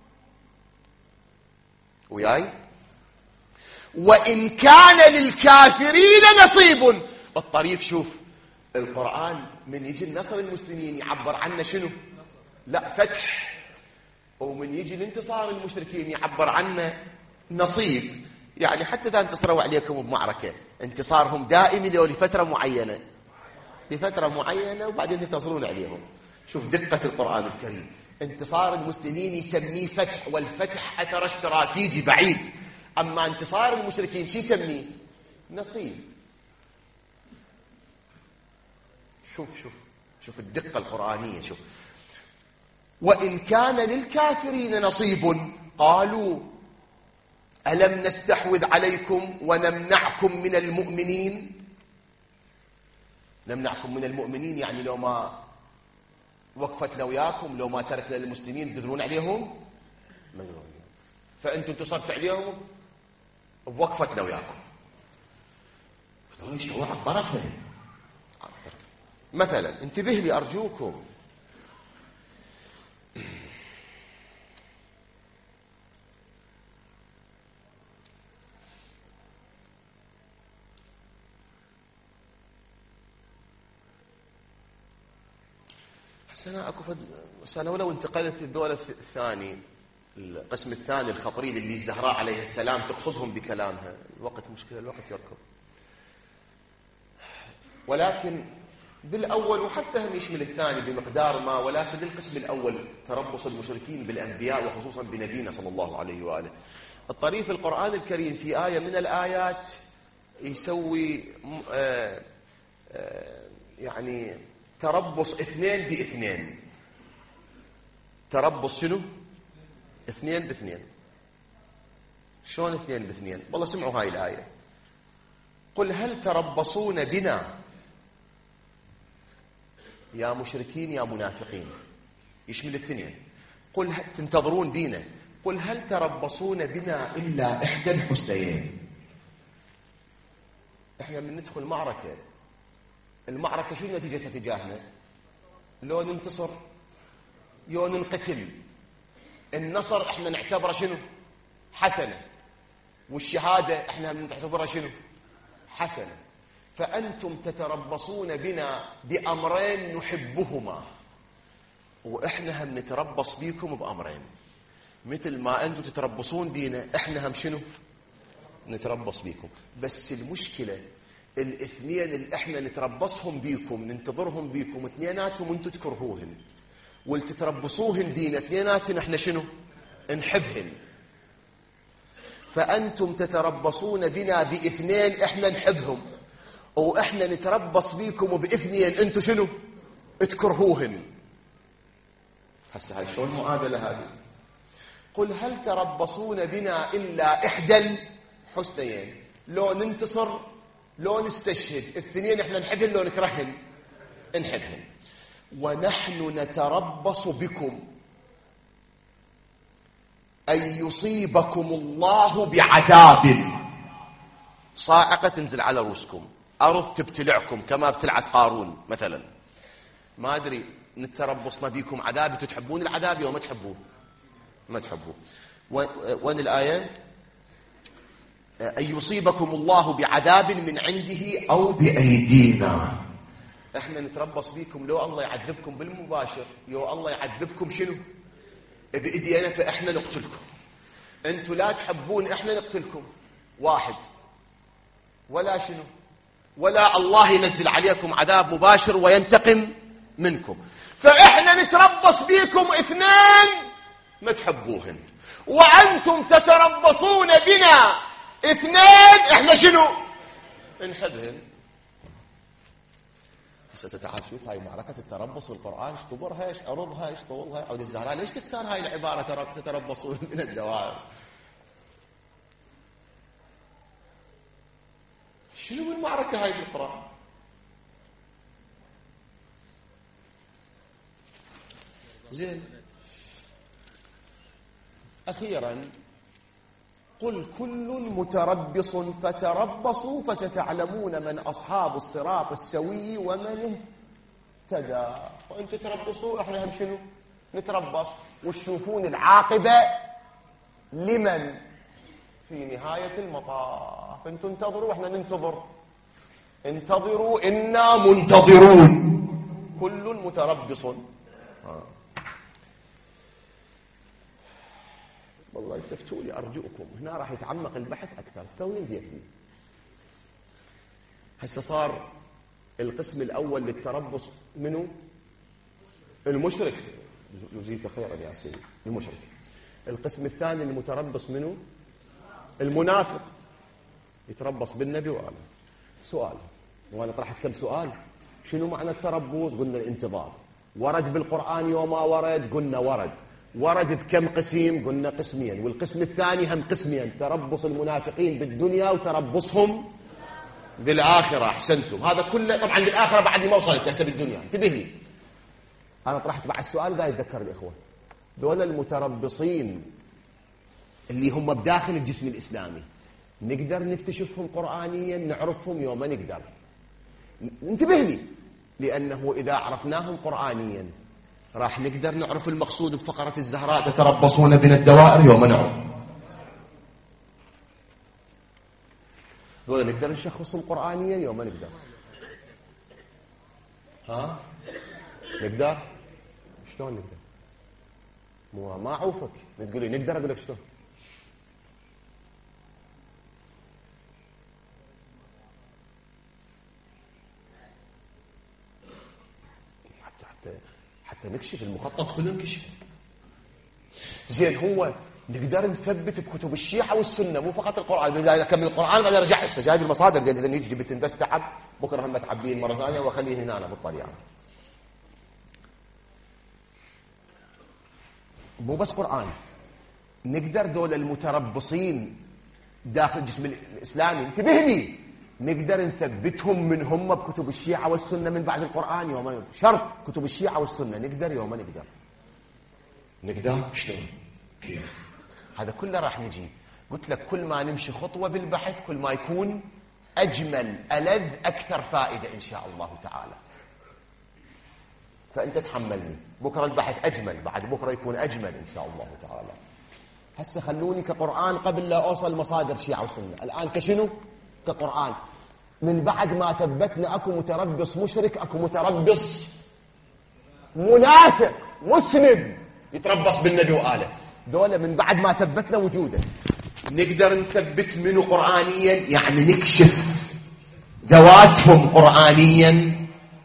وياي؟ وإن كان للكافرين نصيب. الطريف شوف، القرآن من يجي النصر المسلمين يعبر عنه شنو؟ لا فتح. ومن يجي الانتصار المشركين يعبر عنه نصيب. يعني حتى إذا انتصروا عليكم بمعركة انتصارهم دائمي لو لفترة معينة، لفترة معينة وبعدين تنتصرون عليهم. شوف دقة القرآن الكريم، انتصار المسلمين يسميه فتح، والفتح أثر استراتيجي بعيد. أما انتصار المشركين شو يسميه؟ نصيب. شوف الدقة القرآنية. شوف، وإن كان للكافرين نصيب قالوا ألم نستحوذ عليكم ونمنعكم من المؤمنين؟ نمنعكم من المؤمنين يعني لو ما وقفتنا وياكم، لو ما تركنا للمسلمين تقدرون عليهم؟ ما يقدرون عليهم. فأنتم انتصرت عليهم بوقفتنا وياكم. هذول يشتغلون على الطرفين. مثلا انتبه لي أرجوكم، سنة أكو سنة ولو انتقلت للدولة الثاني القسم الثاني الخطريد اللي الزهراء عليه السلام تقصدهم بكلامها. الوقت مشكلة، الوقت يركض. ولكن بالأول، وحتى هم يشمل الثاني بمقدار ما، ولكن القسم الأول تربص المشركين بالأنبياء وخصوصا بنبينا صلى الله عليه وآله. الطريف القرآن الكريم في آية من الآيات يسوي يعني تربص 2 ب2. تربص شنو؟ 2 ب2. شلون 2 ب2؟ والله سمعوا هاي الآية. قل هل تربصون بنا يا مشركين يا منافقين، يشمل الاثنين. قل تنتظرون بينا، قل هل تربصون بنا إلا إحدى الحسنيين. احنا من ندخل معركة، المعركة شو نتيجتها تجاهنا؟ لو ننتصر يو ننقتل. النصر احنا نعتبره شنو؟ حسنة. والشهادة احنا نعتبرها شنو؟ حسنة. فأنتم تتربصون بنا بأمرين نحبهما، وإحنا هم نتربص بيكم بأمرين. مثل ما أنتم تتربصون بينا إحنا هم شنو؟ نتربص بيكم. بس المشكلة الاثنين اللي إحنا نتربصهم بيكم ننتظرهم بيكم اثنيناتهم أنتم تكرهوهن، واللي تتربصوهن بينا اثنيناتهم إحنا شنو؟ نحبهن. فأنتم تتربصون بنا باثنين إحنا نحبهم، وإحنا نتربص بيكم باثنين أنتم شنو؟ تكرهوهن. هسه هاي شلون المعادلة هذه؟ قل هل تربصون بنا إلا إحدى الحسنيين، لو ننتصر لو نستشهد، الاثنين إحنا نحبهن لو نكرههن نحبهن. ونحن نتربص بكم أن يصيبكم الله بعذاب صاعقة تنزل على رؤوسكم، أرض تبتلعكم كما ابتلعت قارون مثلا. ما أدري نتربصنا بكم عذاب، تحبون العذاب أو ما تحبوه؟ ما تحبوه. وين الآية؟ أن يصيبكم الله بعذاب من عنده أو بأيدينا. احنا نتربص بكم لو الله يعذبكم بالمباشر، لو الله يعذبكم شنو؟ بإيدينا، فإحنا نقتلكم. أنتوا لا تحبون إحنا نقتلكم واحد، ولا شنو؟ ولا الله ينزل عليكم عذاب مباشر وينتقم منكم. فإحنا نتربص بكم اثنين ما تحبوهن، وأنتم تتربصون بنا اثنين إحنا شنو؟ نحبهن. هسه تعال شوف هاي معركة التربص والقرآن ايش كبرها، ايش أرضها، ايش طولها. عود الزهراء ليش تختار هاي العبارة تتربصون من الدوائر؟ شنو المعركة هاي بالقرآن؟ زين. أخيرا قل كل متربص فتربصوا فستعلمون من أصحاب الصراط السوي ومن اهتدى. وأنتم تتربصوا احنا هم شنو؟ نتربص وتشوفون العاقبة لمن في نهاية المطاف. أنتم انتظروا واحنا ننتظر. انتظروا إنا منتظرون. كل متربص. والله التفتوا لي أرجوكم، هنا راح يتعمق البحث أكثر. استوي نديت لي. هسه صار القسم الأول للتربص منه المشرك، جزيت خيرا يا سيدي، المشرك. القسم الثاني المتربص منه المنافق، يتربص بالنبي وآله. سؤال، وأنا طرحت كم سؤال. شنو معنى التربص؟ قلنا الانتظار. ورد بالقرآن يوم ما ورد؟ قلنا ورد بكم قسم؟ قلنا قسمين. والقسم الثاني هم قسمين، تربص المنافقين بالدنيا وتربصهم بالآخرة. أحسنتم. هذا كله طبعا بالآخرة بعد ما وصلت هسه بالدنيا. انتبه لي، أنا طرحت بعد السؤال قاعد يتذكر الإخوة. دول المتربصين اللي هم بداخل الجسم الإسلامي نقدر نكتشفهم قرآنيا، نعرفهم يوم ما نقدر. انتبه لي، لأنه إذا عرفناهم قرآنيا راح نقدر نعرف المقصود بفقرة الزهراء تتربصون بنا الدوائر يوم نعرف. ولا نقدر نشخصهم قرآنيا يوم ما نقدر. ها؟ نقدر؟ شلون نقدر؟ ما أعوفك تقول لي نقدر، أقول لك شلون. حتى نكشف المخطط كله نكشف. زين هو نقدر نثبت بكتب الشيعة والسنة مو فقط القرآن. أكمل القرآن بعدين أرجع هسه جايب المصادر قال إذا نيجي جبت بس تعب بكرة هم تعبين مرة ثانية وأخليه هنا أنا بالطريقة. مو بس قرآن، نقدر دول المتربصين داخل الجسم الإسلامي انتبه لي، نقدر نثبتهم من هم بكتب الشيعة والسنة من بعد القرآن يوم شرط كتب الشيعة والسنة نقدر يوم ما نقدر شلون كيف هذا كله راح نجي. قلت لك كل ما نمشي خطوة بالبحث كل ما يكون أجمل ألذ أكثر فائدة إن شاء الله تعالى. فأنت تحملني بكرة البحث أجمل، بعد بكرة يكون أجمل إن شاء الله تعالى. هسه خلوني كقرآن قبل لا أوصل مصادر شيعة وسنة. الآن كشنو؟ كقرآن. من بعد ما ثبتنا أكو متربص مشرك، أكو متربص منافق مسلم يتربص بالنبي وآله، دولة من بعد ما ثبتنا وجوده نقدر نثبت منه قرآنيا، يعني نكشف ذواتهم قرآنيا،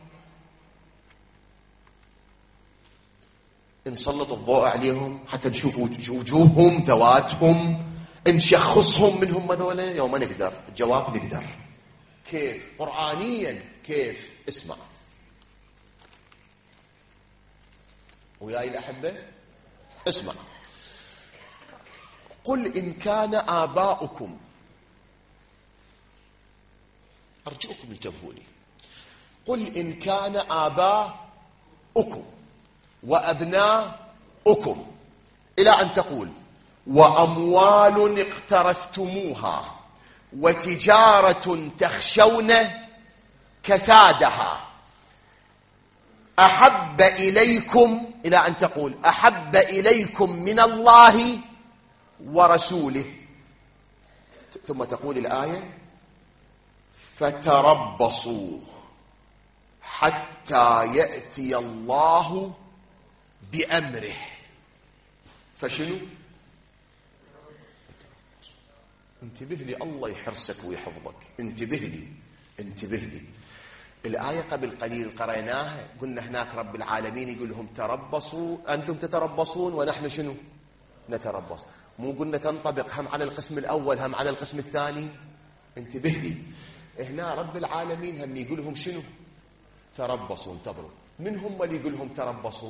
نسلط الضوء عليهم حتى نشوف وجوههم ذواتهم، نشخصهم منهم هذولا يوم نقدر. الجواب نقدر. كيف؟ قرآنيا. كيف؟ اسمع وياي الأحبة، اسمع. قل إن كان آباؤكم، أرجوكم انتبهوا لي، قل إن كان آباؤكم وأبناؤكم إلى أن تقول وأموال اقترفتموها وتجارة تخشون كسادها أحب إليكم، إلى أن تقول أحب إليكم من الله ورسوله، ثم تقول الآية فتربصوا حتى يأتي الله بأمره. فشنو؟ انتبه لي، الله يحرسك ويحفظك، انتبه لي انتبه لي. الآية قبل قليل قرأناها قلنا هناك رب العالمين يقول لهم تربصوا، أنتم تتربصون ونحن شنو؟ نتربص. مو قلنا تنطبق هم على القسم الأول هم على القسم الثاني؟ انتبه لي، هنا رب العالمين هم يقول لهم شنو؟ تربصوا. انتظروا، من هم اللي يقول لهم تربصوا؟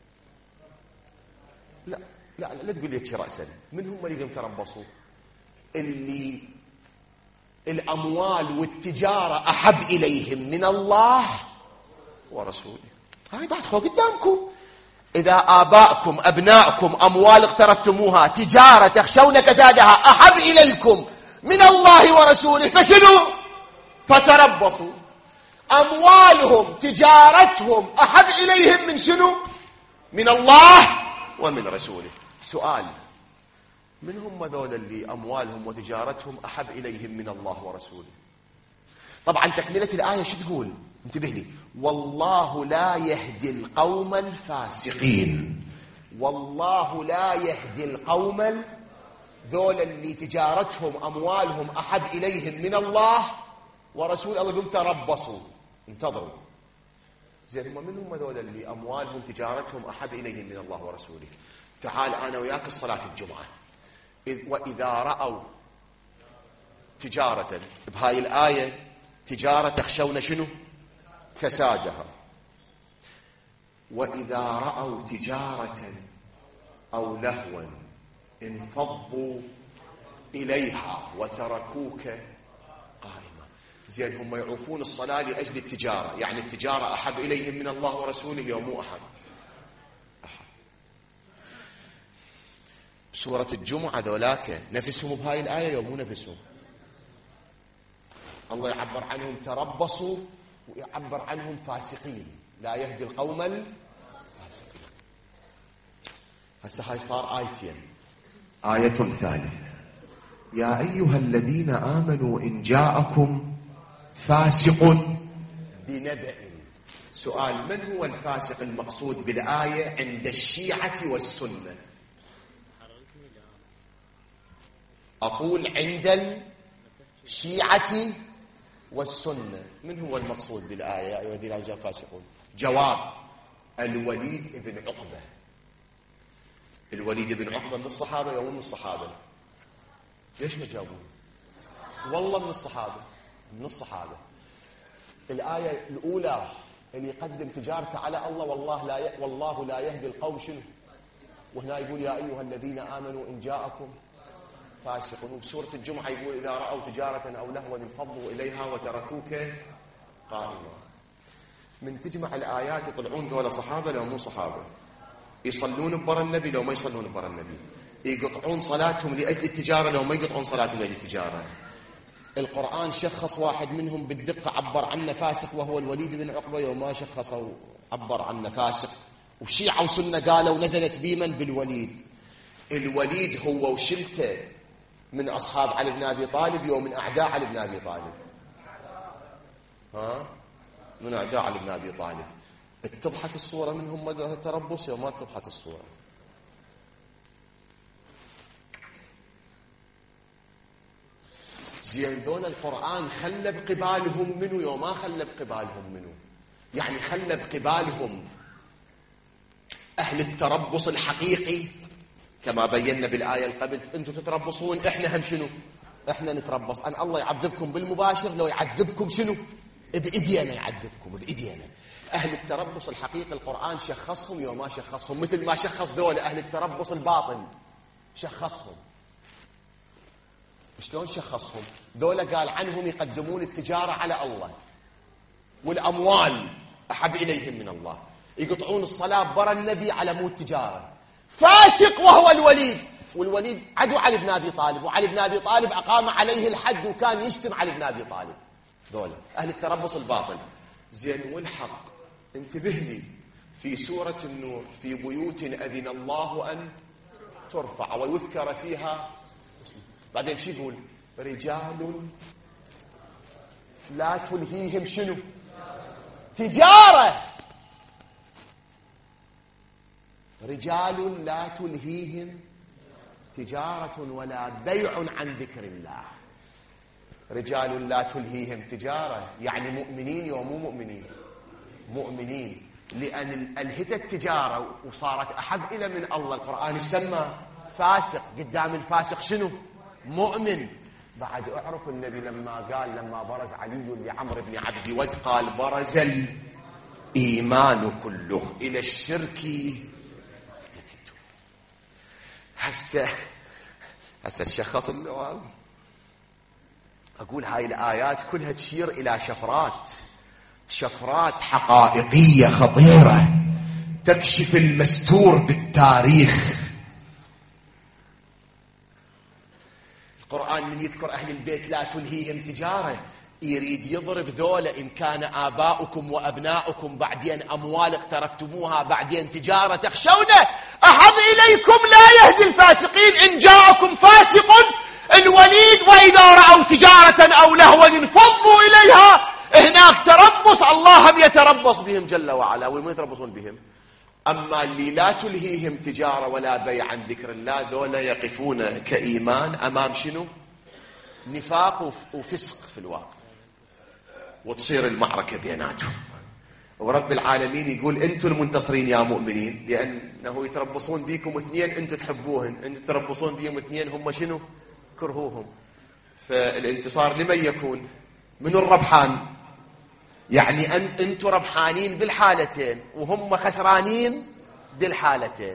لا تقول لي رأسا، من هم اللي يقول لهم تربصوا؟ اللي الأموال والتجارة أحب إليهم من الله ورسوله. هاي بعد خو قدامكم. إذا آباءكم أبناءكم أموال اقترفتموها تجارة تخشون كسادها أحب إليكم من الله ورسوله فشنو؟ فتربصوا. أموالهم تجارتهم أحب إليهم من شنو؟ من الله ومن رسوله. سؤال، من هم ذول اللي أموالهم وتجارتهم أحب إليهم من الله ورسوله؟ طبعا تكملة الآية شو تقول؟ انتبه لي، والله لا يهدي القوم الفاسقين. والله لا يهدي القوم ذول اللي تجارتهم أموالهم أحب إليهم من الله ورسوله. الله يقول تربصوا، انتظروا. زين هم من هم ذول اللي أموالهم تجارتهم أحب إليهم من الله ورسوله؟ تعال أنا وياك الصلاة الجمعة، وإذا رأوا تجارة، بهاي الآية تجارة تخشون شنو؟ كسادها. وإذا رأوا تجارة أو لهوا انفضوا إليها وتركوك قائمة. زين هم يعوفون الصلاة لأجل التجارة، يعني التجارة أحب إليهم من الله ورسوله يوم مو أحد. بسورة الجمعة ذولاك نفسهم بهاي الآية يوم مو نفسهم. الله يعبر عنهم تربصوا ويعبر عنهم فاسقين، لا يهدي القوم الفاسقين. هسه هاي صار آيتين. آية ثالثة، يا أيها الذين آمنوا إن جاءكم فاسق بنبأ سؤال: من هو الفاسق المقصود بالآية عند الشيعة والسنة؟ أقول عند الشيعة والسنة من هو المقصود بالآية يا أيها الذين آمنوا فاسقون؟ جواب: الوليد بن عقبة. الوليد بن عقبة من الصحابة أو من الصحابة؟ ليش ما جاوبون؟ والله من الصحابة، من الصحابة. الآية الأولى: اللي يقدم تجارته على الله والله لا يهدي القوم شنو؟ وهنا يقول يا أيها الذين آمنوا إن جاءكم فاسق. وبسورة الجمعة يقول إذا رأوا تجارة أو لهوا انفضوا إليها وتركوك قائما. من تجمع الآيات يطلعون دول صحابة لو مو صحابة، يصلون ببر النبي لو ما يصلون ببر النبي، يقطعون صلاتهم لأجل التجارة لو ما يقطعون صلاتهم لأجل التجارة. القرآن شخص واحد منهم بالدقة، عبر عنه فاسق وهو الوليد بن عقبة، يوم ما شخصوا عبر عنه فاسق. وشيعة وسنة قالوا نزلت بمن؟ بالوليد. الوليد هو وشلته من أصحاب علي بن أبي طالب يوم من أعداء علي بن أبي طالب. من أعداء علي بن أبي طالب. اتضحت الصورة منهم مدى التربص يوم ما اتضحت الصورة. زين ذول القرآن خلى بقبالهم منه يوم ما خلى بقبالهم منه، يعني خلى بقبالهم أهل التربص الحقيقي كما بينا بالآية القبل. أنتم تتربصون، إحنا هم شنو؟ إحنا نتربص أن الله يعذبكم بالمباشر، لو يعذبكم شنو؟ بإيدينا يعذبكم بإيدينا. أهل التربص الحقيقي القرآن شخصهم يوم ما شخصهم، مثل ما شخص دول أهل التربص الباطل شخصهم. شلون شخصهم؟ دول قال عنهم يقدمون التجارة على الله والأموال أحب إليهم من الله، يقطعون الصلاة برا النبي على مود تجارة. فاسق وهو الوليد، والوليد عدو علي بن أبي طالب، وعلي بن أبي طالب أقام عليه الحد وكان يشتم علي بن أبي طالب. دولة أهل التربص الباطل. زين والحق انتبه لي في سورة النور: في بيوت أذن الله أن ترفع ويذكر فيها. بعدين شو يقول؟ رجال لا تلهيهم شنو؟ تجارة. رجال لا تلهيهم تجارة ولا بيع عن ذكر الله. رجال لا تلهيهم تجارة يعني مؤمنين يوم مو مؤمنين؟ مؤمنين، لأن ألهت التجارة وصارت أحب إلى من الله. القرآن يسمى فاسق، قدام الفاسق شنو؟ مؤمن. بعد أعرف النبي لما برز علي لعمرو بن عبد ود قال برز الإيمان كله إلى الشرك التفتوا. هسه الشخص اللي أقول هاي الآيات كلها تشير إلى شفرات حقائقية خطيرة تكشف المستور بالتاريخ. القرآن من يذكر أهل البيت لا تلهيهم تجارة، يريد يضرب ذولا إن كان آباؤكم وأبناؤكم بعدين أموال اقترفتموها بعدين تجارة تخشونه أحب إليكم لا يهدي الفاسقين. إن جاءكم فاسق الوليد وإذا رأوا تجارة أو لهوا انفضوا إليها. هناك تربص، الله هم يتربص بهم جل وعلا، وما يتربصون بهم. أما اللي لا تلهيهم تجارة ولا بيع عن ذكر الله، ذولا يقفون كإيمان أمام شنو؟ نفاق وفسق في الواقع، وتصير المعركة بيناتهم. ورب العالمين يقول أنتم المنتصرين يا مؤمنين، لأنه يتربصون بيكم اثنين أنتم تحبوهن، أنتم تربصون بيهم اثنين هم شنو؟ كرهوهم. فالانتصار لمن يكون؟ من الربحان، يعني أنتم ربحانين بالحالتين وهم خسرانين بالحالتين.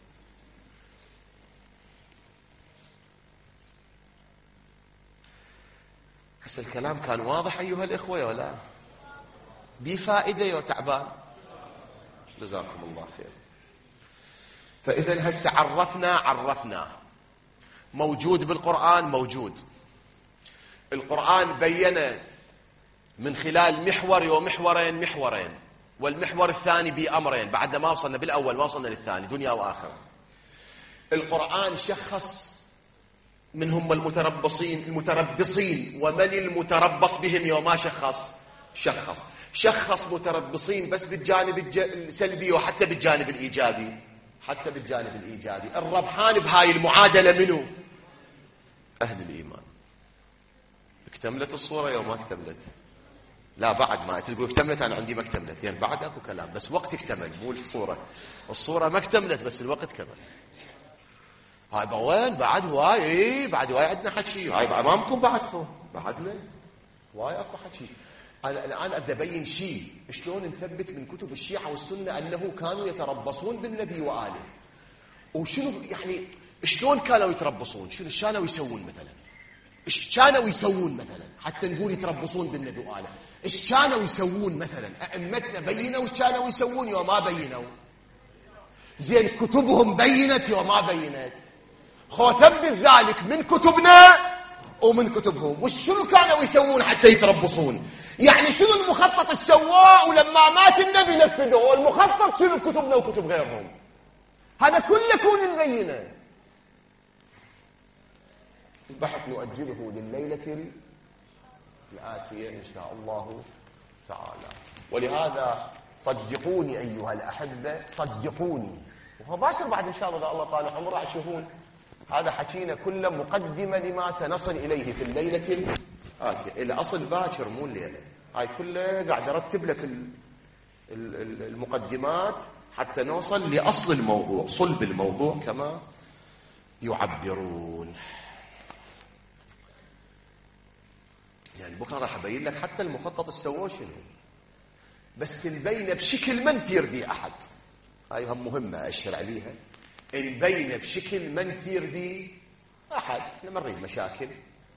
هسه الكلام كان واضح أيها الإخوة ولا بفائدة يا تعبان؟ جزاكم الله خير. فإذا هسه عرفنا موجود بالقرآن، موجود القرآن بين من خلال محور ومحورين، والمحور الثاني بأمرين. بعد ما وصلنا بالأول ما وصلنا للثاني، دنيا وآخرة. القرآن شخص من هم المتربصين، ومن المتربص بهم يوم ما شخص؟ شخص متربصين بس بالجانب السلبي وحتى بالجانب الإيجابي. حتى بالجانب الإيجابي الربحان بهاي المعادلة منه أهل الإيمان. اكتملت الصورة يوم ما اكتملت؟ لا بعد ما تقول اكتملت أنا عندي ما اكتملت، يعني بعد أكو كلام، بس وقت اكتمل مو الصورة ما اكتملت بس الوقت كمل. هاي وين بعد هواي؟ بعد هواي عندنا حكي، هاي أمامكم بعدنا هواي أكو حكي. أنا الآن أبدأ أبين شيء شلون نثبت من كتب الشيعة والسنة أنه كانوا يتربصون بالنبي وآله، وشنو يعني شلون كانوا يتربصون، شنو كانوا يسوون مثلا، ايش كانوا يسوون مثلا حتى نقول يتربصون بالنبي وآله. ايش كانوا يسوون مثلا؟ أئمتنا بينوا ايش كانوا يسوون يوم ما بينوا؟ زين كتبهم بينت يوم ما بينت؟ ثبت ذلك من كتبنا ومن كتبهم. وشنو كانوا يسوون حتى يتربصون؟ يعني شنو المخطط السواه ولما مات النبي نفذوه؟ والمخطط شنو كتبنا وكتب غيرهم؟ هذا كله يكون البينة. البحث نؤجله لليلة الآتية إن شاء الله تعالى. ولهذا صدقوني أيها الأحبة، صدقوني، ومباشر بعد إن شاء الله إذا الله طال عمره راح تشوفون هذا حكينا كله مقدمة لما سنصل إليه في الليلة الآتية. الأصل باكر مو الليلة، هاي كله قاعد أرتب لك المقدمات حتى نوصل لأصل الموضوع، صلب الموضوع كما يعبرون. يعني بكرة راح أبين لك حتى المخطط السووه شنو، بس البينة بشكل ما نثير به أحد. هاي هم مهمة أشر عليها، البينة بشكل ما نثير به أحد. احنا ما نريد مشاكل،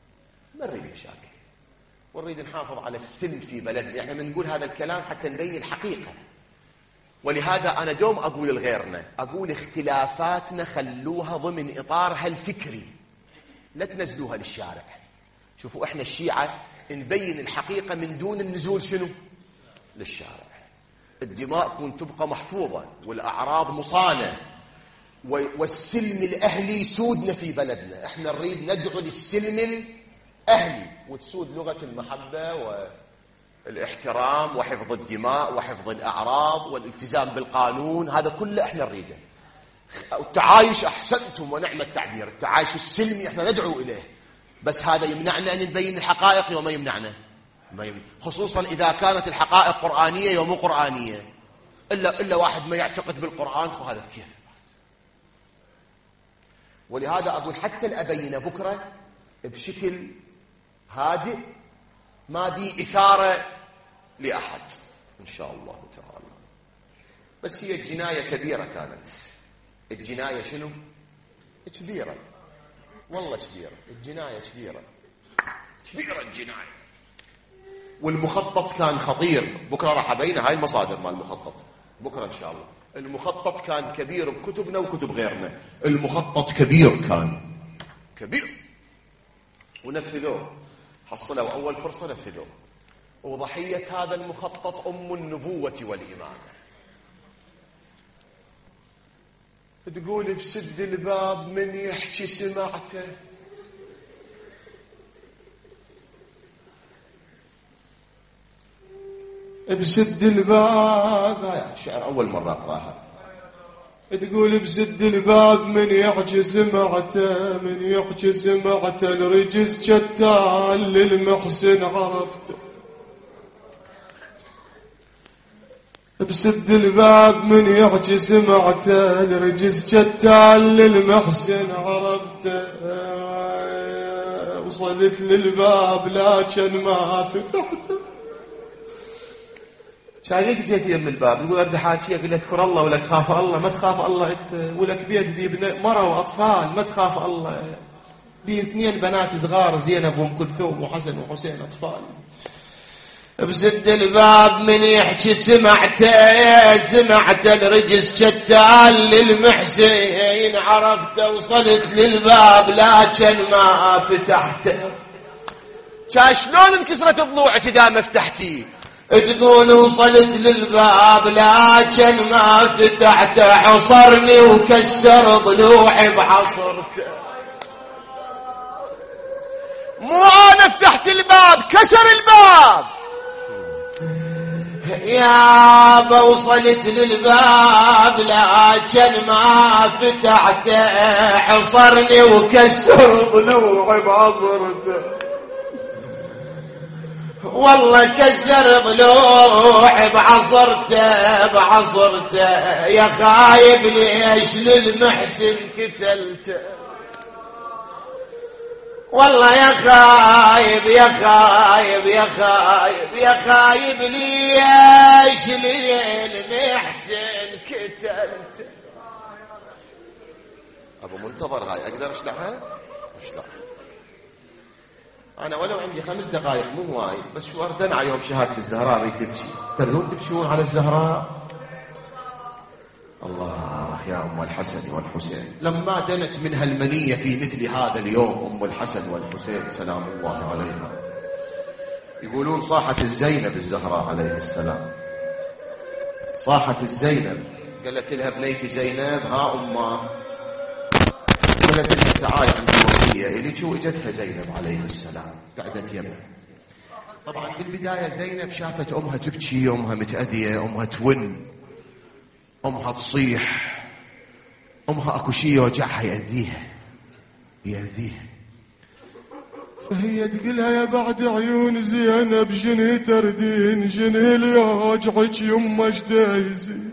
ونريد نحافظ على السلم في بلدنا. احنا بنقول هذا الكلام حتى نبين الحقيقة. ولهذا أنا دوم أقول لغيرنا، أقول اختلافاتنا خلوها ضمن إطارها الفكري، لا تنزلوها للشارع. شوفوا احنا الشيعة نبين الحقيقة من دون النزول شنو للشارع. الدماء كون تبقى محفوظة والأعراض مصانة، والسلم الأهلي سودنا في بلدنا. احنا نريد ندعو للسلم الأهلي وتسود لغة المحبة والاحترام وحفظ الدماء وحفظ الأعراض والالتزام بالقانون. هذا كله احنا نريده. التعايش أحسنتم ونعم التعبير، التعايش السلمي احنا ندعو إليه، بس هذا يمنعنا أن نبين الحقائق يوم ما يمنعنا، خصوصا إذا كانت الحقائق قرآنية يوم مو قرآنية. إلا واحد ما يعتقد بالقرآن، هذا كيف؟ ولهذا أقول حتى الأبينة بكرة بشكل هادئ، ما بي إثارة لأحد إن شاء الله تعالى. بس هي الجناية كبيرة كانت. الجناية شنو؟ كبيرة، والله كبيرة الجناية، كبيرة الجناية. والمخطط كان خطير. بكرة راح أبين هاي المصادر مال المخطط بكرة إن شاء الله. المخطط كان كبير بكتبنا وكتب غيرنا. المخطط كبير، كان كبير، ونفذوه، حصلوا أول فرصة نفذوه. وضحية هذا المخطط أم النبوة والإمامة. تقول بسد الباب من يحكي سمعته، بسد الباب، شعر أول مرة أقراها. تقول بسد الباب من يحكي سمعته، من يحكي سمعته، الرجس شتان للمحسن عرفته. بسد الباب من يحكي سمعته، الرجس شتان للمحسن عرفته. وصلت للباب لكن ما فتحته. كان ليش جيت يم الباب؟ يقول ارد حاكي، اقول اذكر الله ولا تخاف الله؟ ما تخاف الله انت، ولك بيت بي مرة واطفال، ما تخاف الله؟ بي 2 بنات صغار، زينب وام كلثوم وحسن وحسين، اطفال. بسد الباب من يحكي سمعته، سمعته الرجس شتان للمحسين عرفته. وصلت للباب لكن ما فتحته. شلون انكسرت ضلوعك اذا ما فتحتيه؟ تقول وصلت للباب لكن ما فتحته. حصرني وكسر ضلوعي بحصرته. مو انا فتحت الباب، كسر الباب. يابا وصلت للباب لكن ما فتحته، حصرني وكسر ضلوعي بعصرته، والله كسر ضلوعي بعصرته، يا خايب ليش للمحسن قتلته، والله يا خايب يا خايب يا خايب يا خايب ليش للمحسن قتلته. ابو منتظر هاي اقدر اشلحها؟ اشلحها انا ولو عندي 5 دقائق مو وايد، بس شو اردن على يوم شهادة الزهراء اريد تبكي. تريدون تبكون على الزهراء؟ الله يا ام الحسن والحسين، لما دنت منها المنية في مثل هذا اليوم ام الحسن والحسين سلام الله عليها، يقولون صاحت الزينب الزهراء عليه السلام، صاحت الزينب قالت لها بنيتي زينب ها امه، قالت لها تعالي عندي وصية إليك، واجتها زينب عليه السلام قعدت يمها. طبعا بالبداية زينب شافت امها تبكي، امها متأذية، امها تون، امها تصيح، امها اكو شيء يوجعها يأذيها، فهي تقلها يا بعد عيون زينب شنو تردين، شنو اللي يوجعك يمه ايش دايزين،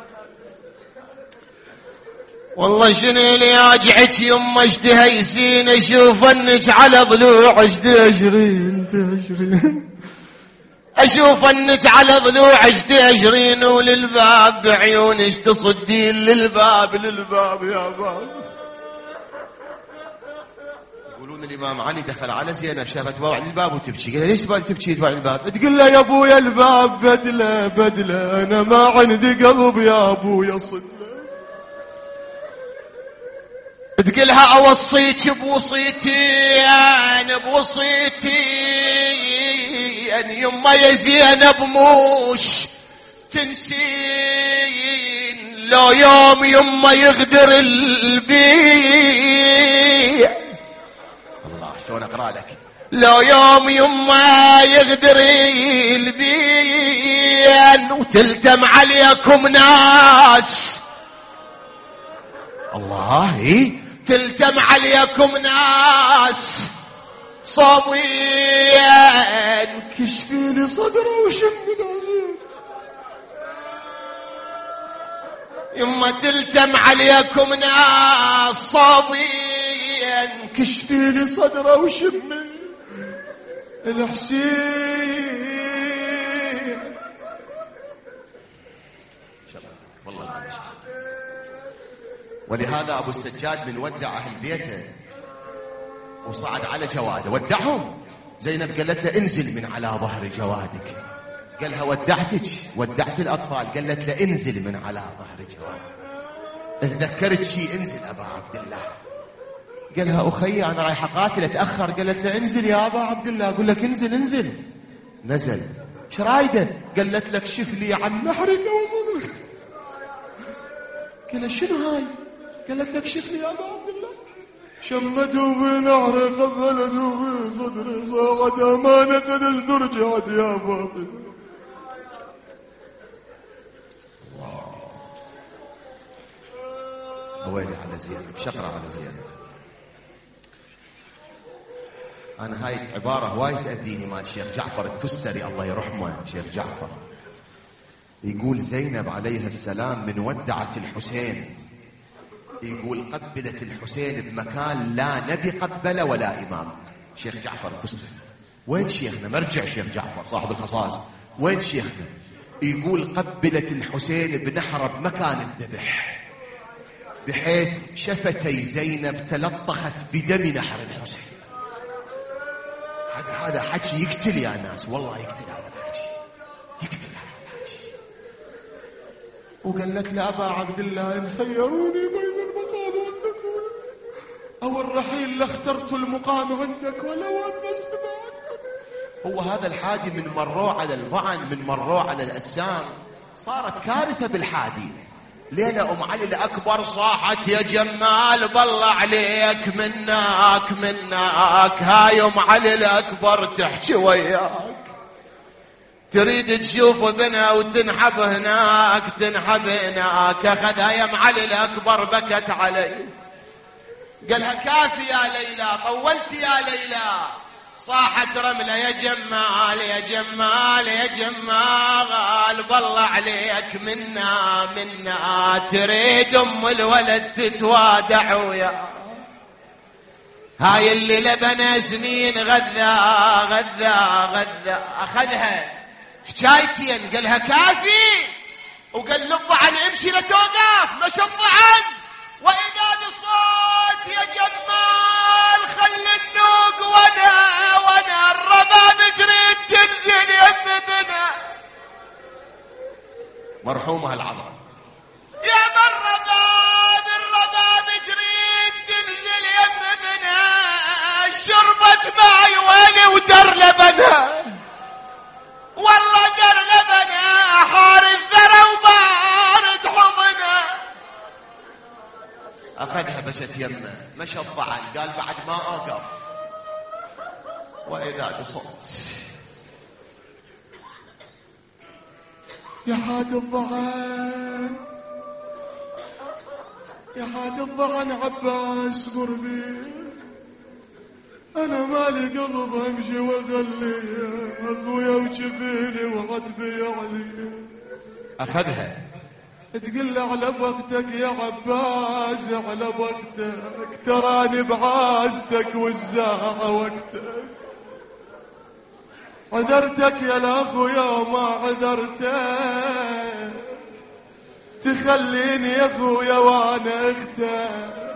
والله شنو اللي يوجعك يمه ايش دايزين، اشوف انك على ضلوعك تجرين، اشوف انك على ضلوعك تجرين، وللباب بعيونك تصدين، للباب يا باب. يقولون الامام علي دخل على زينب شافت باوع الباب وتبكي، قال ليش تبكي باوع الباب؟ تقول له يا ابويا الباب بدله انا ما عندي قلب يا ابويا صله، تقلها اوصيك بوصيتي انا ان يما يا زينب موش تنسين، لو يوم يما يغدر البيع، الله شلون اقرا لك، لو يوم يما يغدر البيع وتلتم عليكم ناس، الله تلتم عليكم ناس صبيان، كشفيني صدره وشم العزيز، يما تلتم عليكم ناس صبيان، كشفيني صدره وشم الحسين. والله معلش. ولهذا ابو السجاد من ودع اهل بيته وصعد على جواده ودعهم، زينب قالت له انزل من على ظهر جوادك، قالها ودعت الاطفال، قالت له انزل من على ظهر جوادك، تذكرت شيء انزل ابا عبد الله، قالها اخي انا رايح اقاتل اتاخر، قالت له انزل يا ابا عبد الله، اقول لك انزل، نزل، ايش رايده؟ قالت لك شف لي عن نحرك وصدرك، قال شنو هاي؟ قالت لك شف لي يا ابا عبد الله، شمته بنهر قبلته بصدري، صاغت امانه قد ازدرجت يا باطل. ويلي على زينب، شقرة على زينب. انا هاي عباره وايد تاذيني مال الشيخ جعفر التستري الله يرحمه، شيخ جعفر يقول زينب عليها السلام من ودعت الحسين، يقول قبلت الحسين بمكان لا نبي قبله ولا إمام. شيخ جعفر التستري وين شيخنا؟ مرجع شيخ جعفر صاحب الخصائص، وين شيخنا؟ يقول قبلت الحسين بنحره بمكان الذبح، بحيث شفتي زينب تلطخت بدم نحر الحسين. هذا حكي يقتل يا ناس، والله يقتل هذا الحكي، يقتل هذا الحكي. وقالت لأبا عبد الله إن خيروني بين المقام عندك أو الرحيل لاخترت المقام عندك ولو أن السماء عندك. هو هذا الحادي من مروا على الظعن، من مروا على الأجسام، صارت كارثة بالحادي. ليلة أم علي الأكبر صاحت يا جمال بالله عليك منك، هاي أم علي الأكبر تحكي وياك، تريد تشوف ابنها وتنحب هناك تنحب هناك. أخذها يم علي الأكبر بكت علي، قالها كافي يا ليلى، طولت يا ليلى. صاحت رملة يا جمال يا جمال يا جمال، بالله عليك منا تريد ام الولد تتوادع ويا هاي اللي لبنا سنين غذا. أخذها حكايتين، قالها كافي وقال للضعن امشي لتوقف، مشى الضعن وإذا بصوت يا جمال خل النوق وانا الرباب تريد تنزل يم بنا. مرحومة العظم يا الرباب تريد تنزل يم بنا، شربت معي ويلي ودر لبنها، والله در لبنها حار الذرى وبارد حضنها. أخذها مشت يمه، مشى الضعن قال بعد ما أوقف وإذا بصوت يا حاد الضعن يا حاد الضعن عباس قربي، أنا مالي قلب أمشي وأغلي أخويا وجفيني وعتبي علي. أخذها تقل على بختك يا عباس، على بختك تراني بعاستك والساعة وقتك. عذرتك يا الأخويا وما عذرتك، تخليني يا أخويا وأنا أختك.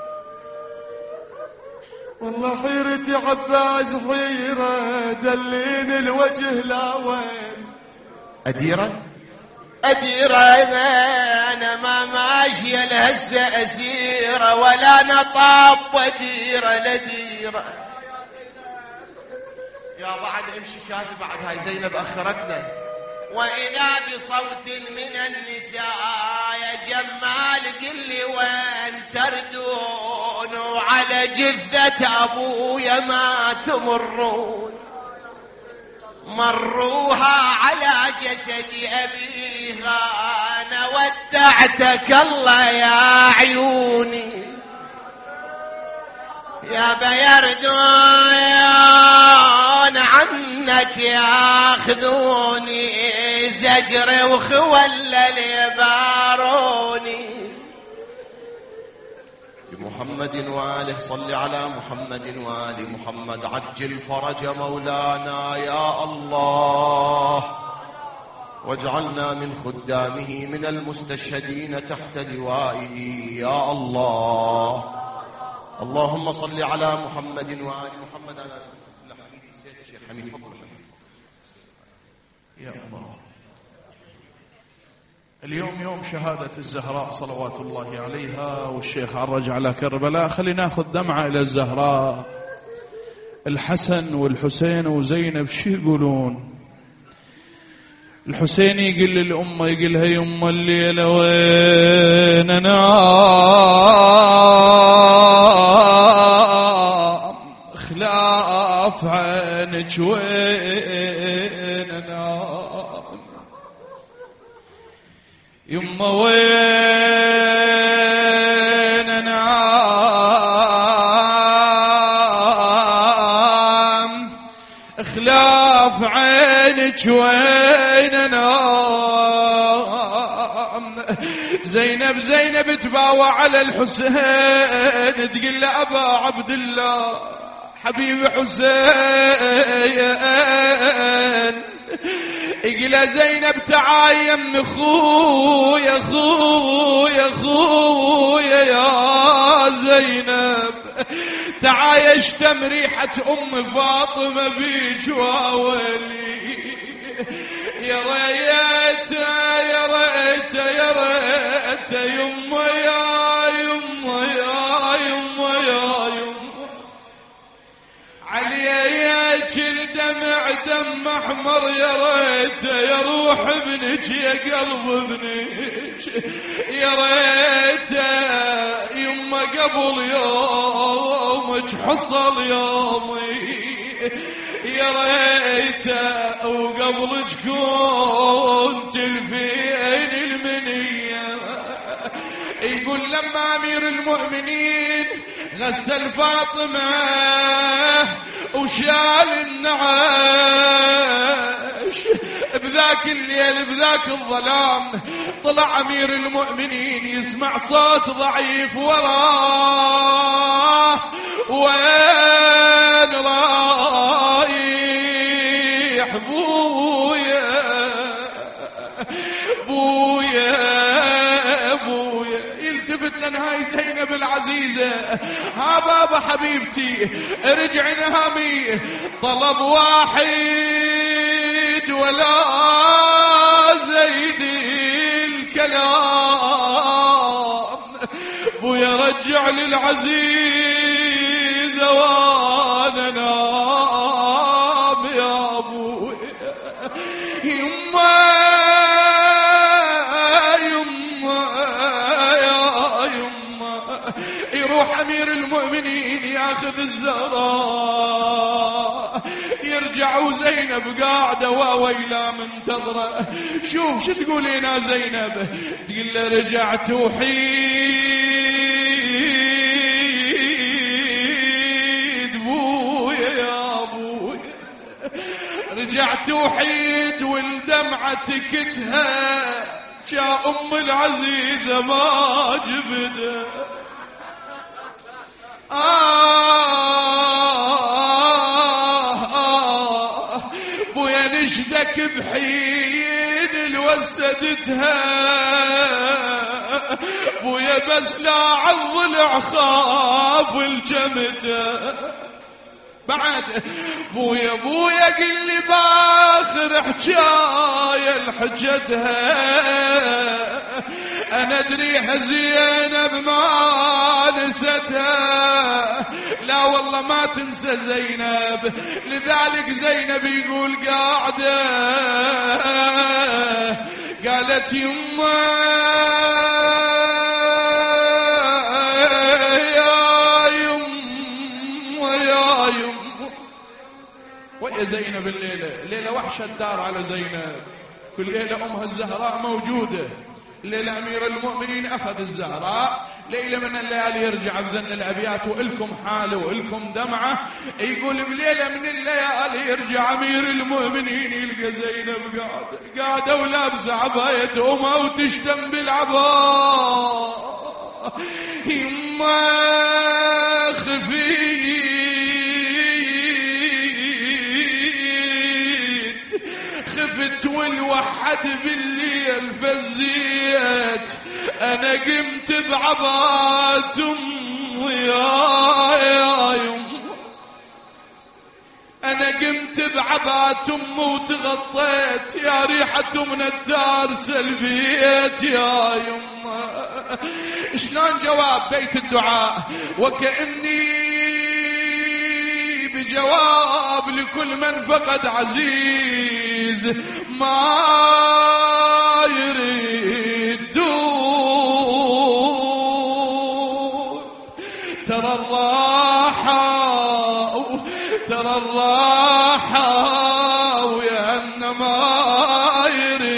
والله حيرتي عباس حيرة، دليني الوجه لا وين أديرة أنا ما ماشية لهسه أسيرة، ولا نطاب وديرة لديرة. يا بعد امشي كاتب بعد هاي زينب أخرتنا. وإذا بصوت من النساء يا جمال قل لي وين تردون، وعلى جثة أبويا ما تمرون. مروها على جسد أبيها، أنا ودعتك الله يا عيوني. يا بيردون عنك ياخذوني، زجر وخولل يباروني. بمحمد وآله صل على محمد وآل محمد، عجل فرج مولانا يا الله، واجعلنا من خدامه من المستشهدين تحت لوائه يا الله. اللهم صل على محمد وآل محمد. أنا حميد الشيخ حميد فضل يا الله. اليوم يوم شهادة الزهراء صلوات الله عليها، والشيخ عرج على كربلاء. خلينا ناخذ دمعة إلى الزهراء. الحسن والحسين وزينب شو يقولون؟ الحسين يقول للأمة، يقول لها يما الليلة وين أنام، خلاف عنك وين أنام، يما وين أنام، خلاف عنك وين أنام. زينب تباوى على الحسين، تقول له أبا عبد الله حبيب حسين، يقول زينب تعايم خويا خويا خويا يا زينب، تعايشت مريحة أم فاطمة بيك واولي. يا ريت يا ريت يا ريت يما يا يما يا يما يا يما، عليك الدمع دم احمر، يا ريت يا روح ابنك يا قلب ابنك، يا ريت يما قبل يومك حصل يومي. يا ريته وقبلك كنت الفين المنية. يقول لما أمير المؤمنين غسل فاطمة وشال النعاش، بذاك الليل بذاك الظلام طلع أمير المؤمنين يسمع صوت ضعيف وراه، وين رايح بويا بويا بويا. يلتفت لنهاي زينب العزيزة، ها بابا حبيبتي ارجع نهامي، طلب واحد ولا زيد الكلام، بويا رجع للعزيزة وانا نام يا بويا. يما يروح أمير المؤمنين ياخذ الزهراء، يرجع وزينب قاعدة وويلا منتظرة. شوف شو تقولين يا زينب؟ تقول له رجعت وحيد بويا يا بويا، رجعت وحيد والدمعة تكتها، جاء أم العزيزة ما جبده. بويا نشدك بحين الوسدتها، بويا بس لا عالضلع خاف الجمته. بعد بويا قل لي باخر حجاية الحجتها، انا ادريها زينب ما نستها، لا والله ما تنسى زينب. لذلك زينب يقول قاعدة قالت يما ويا زينب الليلة وحشة الدار على زينب، كل ليلة أمها الزهراء موجودة. الليلة أمير المؤمنين أخذ الزهراء، ليلة من الليالي يرجع بذن الأبيات وإلكم حالة وإلكم دمعة. يقول بليلة من الليالي يرجع أمير المؤمنين يلقى زينب قاعدة ولابسة عباية أمها وتشتم بالعباء. يما خفت والوحد بالليل فزيت، انا قمت بعبات امي يا يم، انا قمت بعبات امي وتغطيت، يا ريحة من الدار سلبيت يا يما. شلون جواب بيت الدعاء؟ وكأني بجواب لكل من فقد عزيز ما يريدون. ترى الراحة ويا أن ما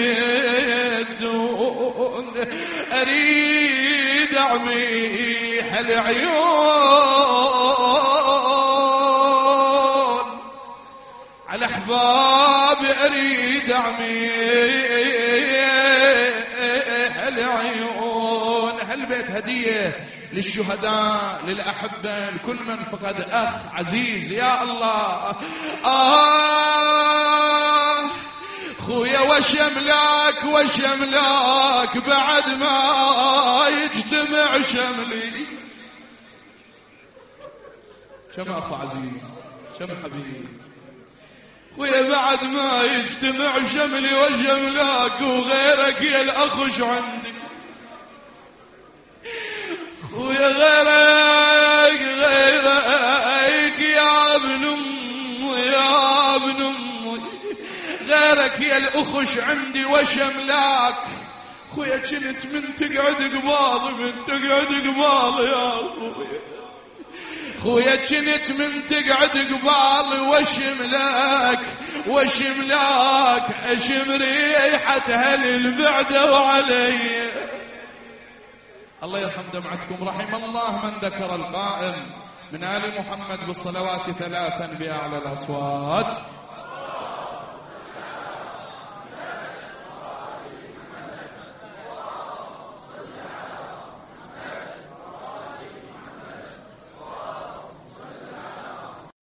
يريدون. أريد أعميح العيون على أحباب، أريد أعميح العيون. هالبيت هدية للشهداء للأحبة لكل من فقد أخ عزيز. يا الله خويا وشملاك بعد ما يجتمع شملي. كم أخ عزيز كم حبيب خويا بعد ما يجتمع شملي وشملاك، وغيرك يا الأخ شو عندي خويا غيرك يا ابن أمي غيرك يا الأخش عندي وشملاك. خويا كنت من تقعد قبال يا خويا، خويا كنت من تقعد قبالي وشملاك اشم ريحتها للبعده وعلي. الله يرحم دمعتكم. رحم الله من ذكر القائم من آل محمد بالصلوات 3 بأعلى الأصوات.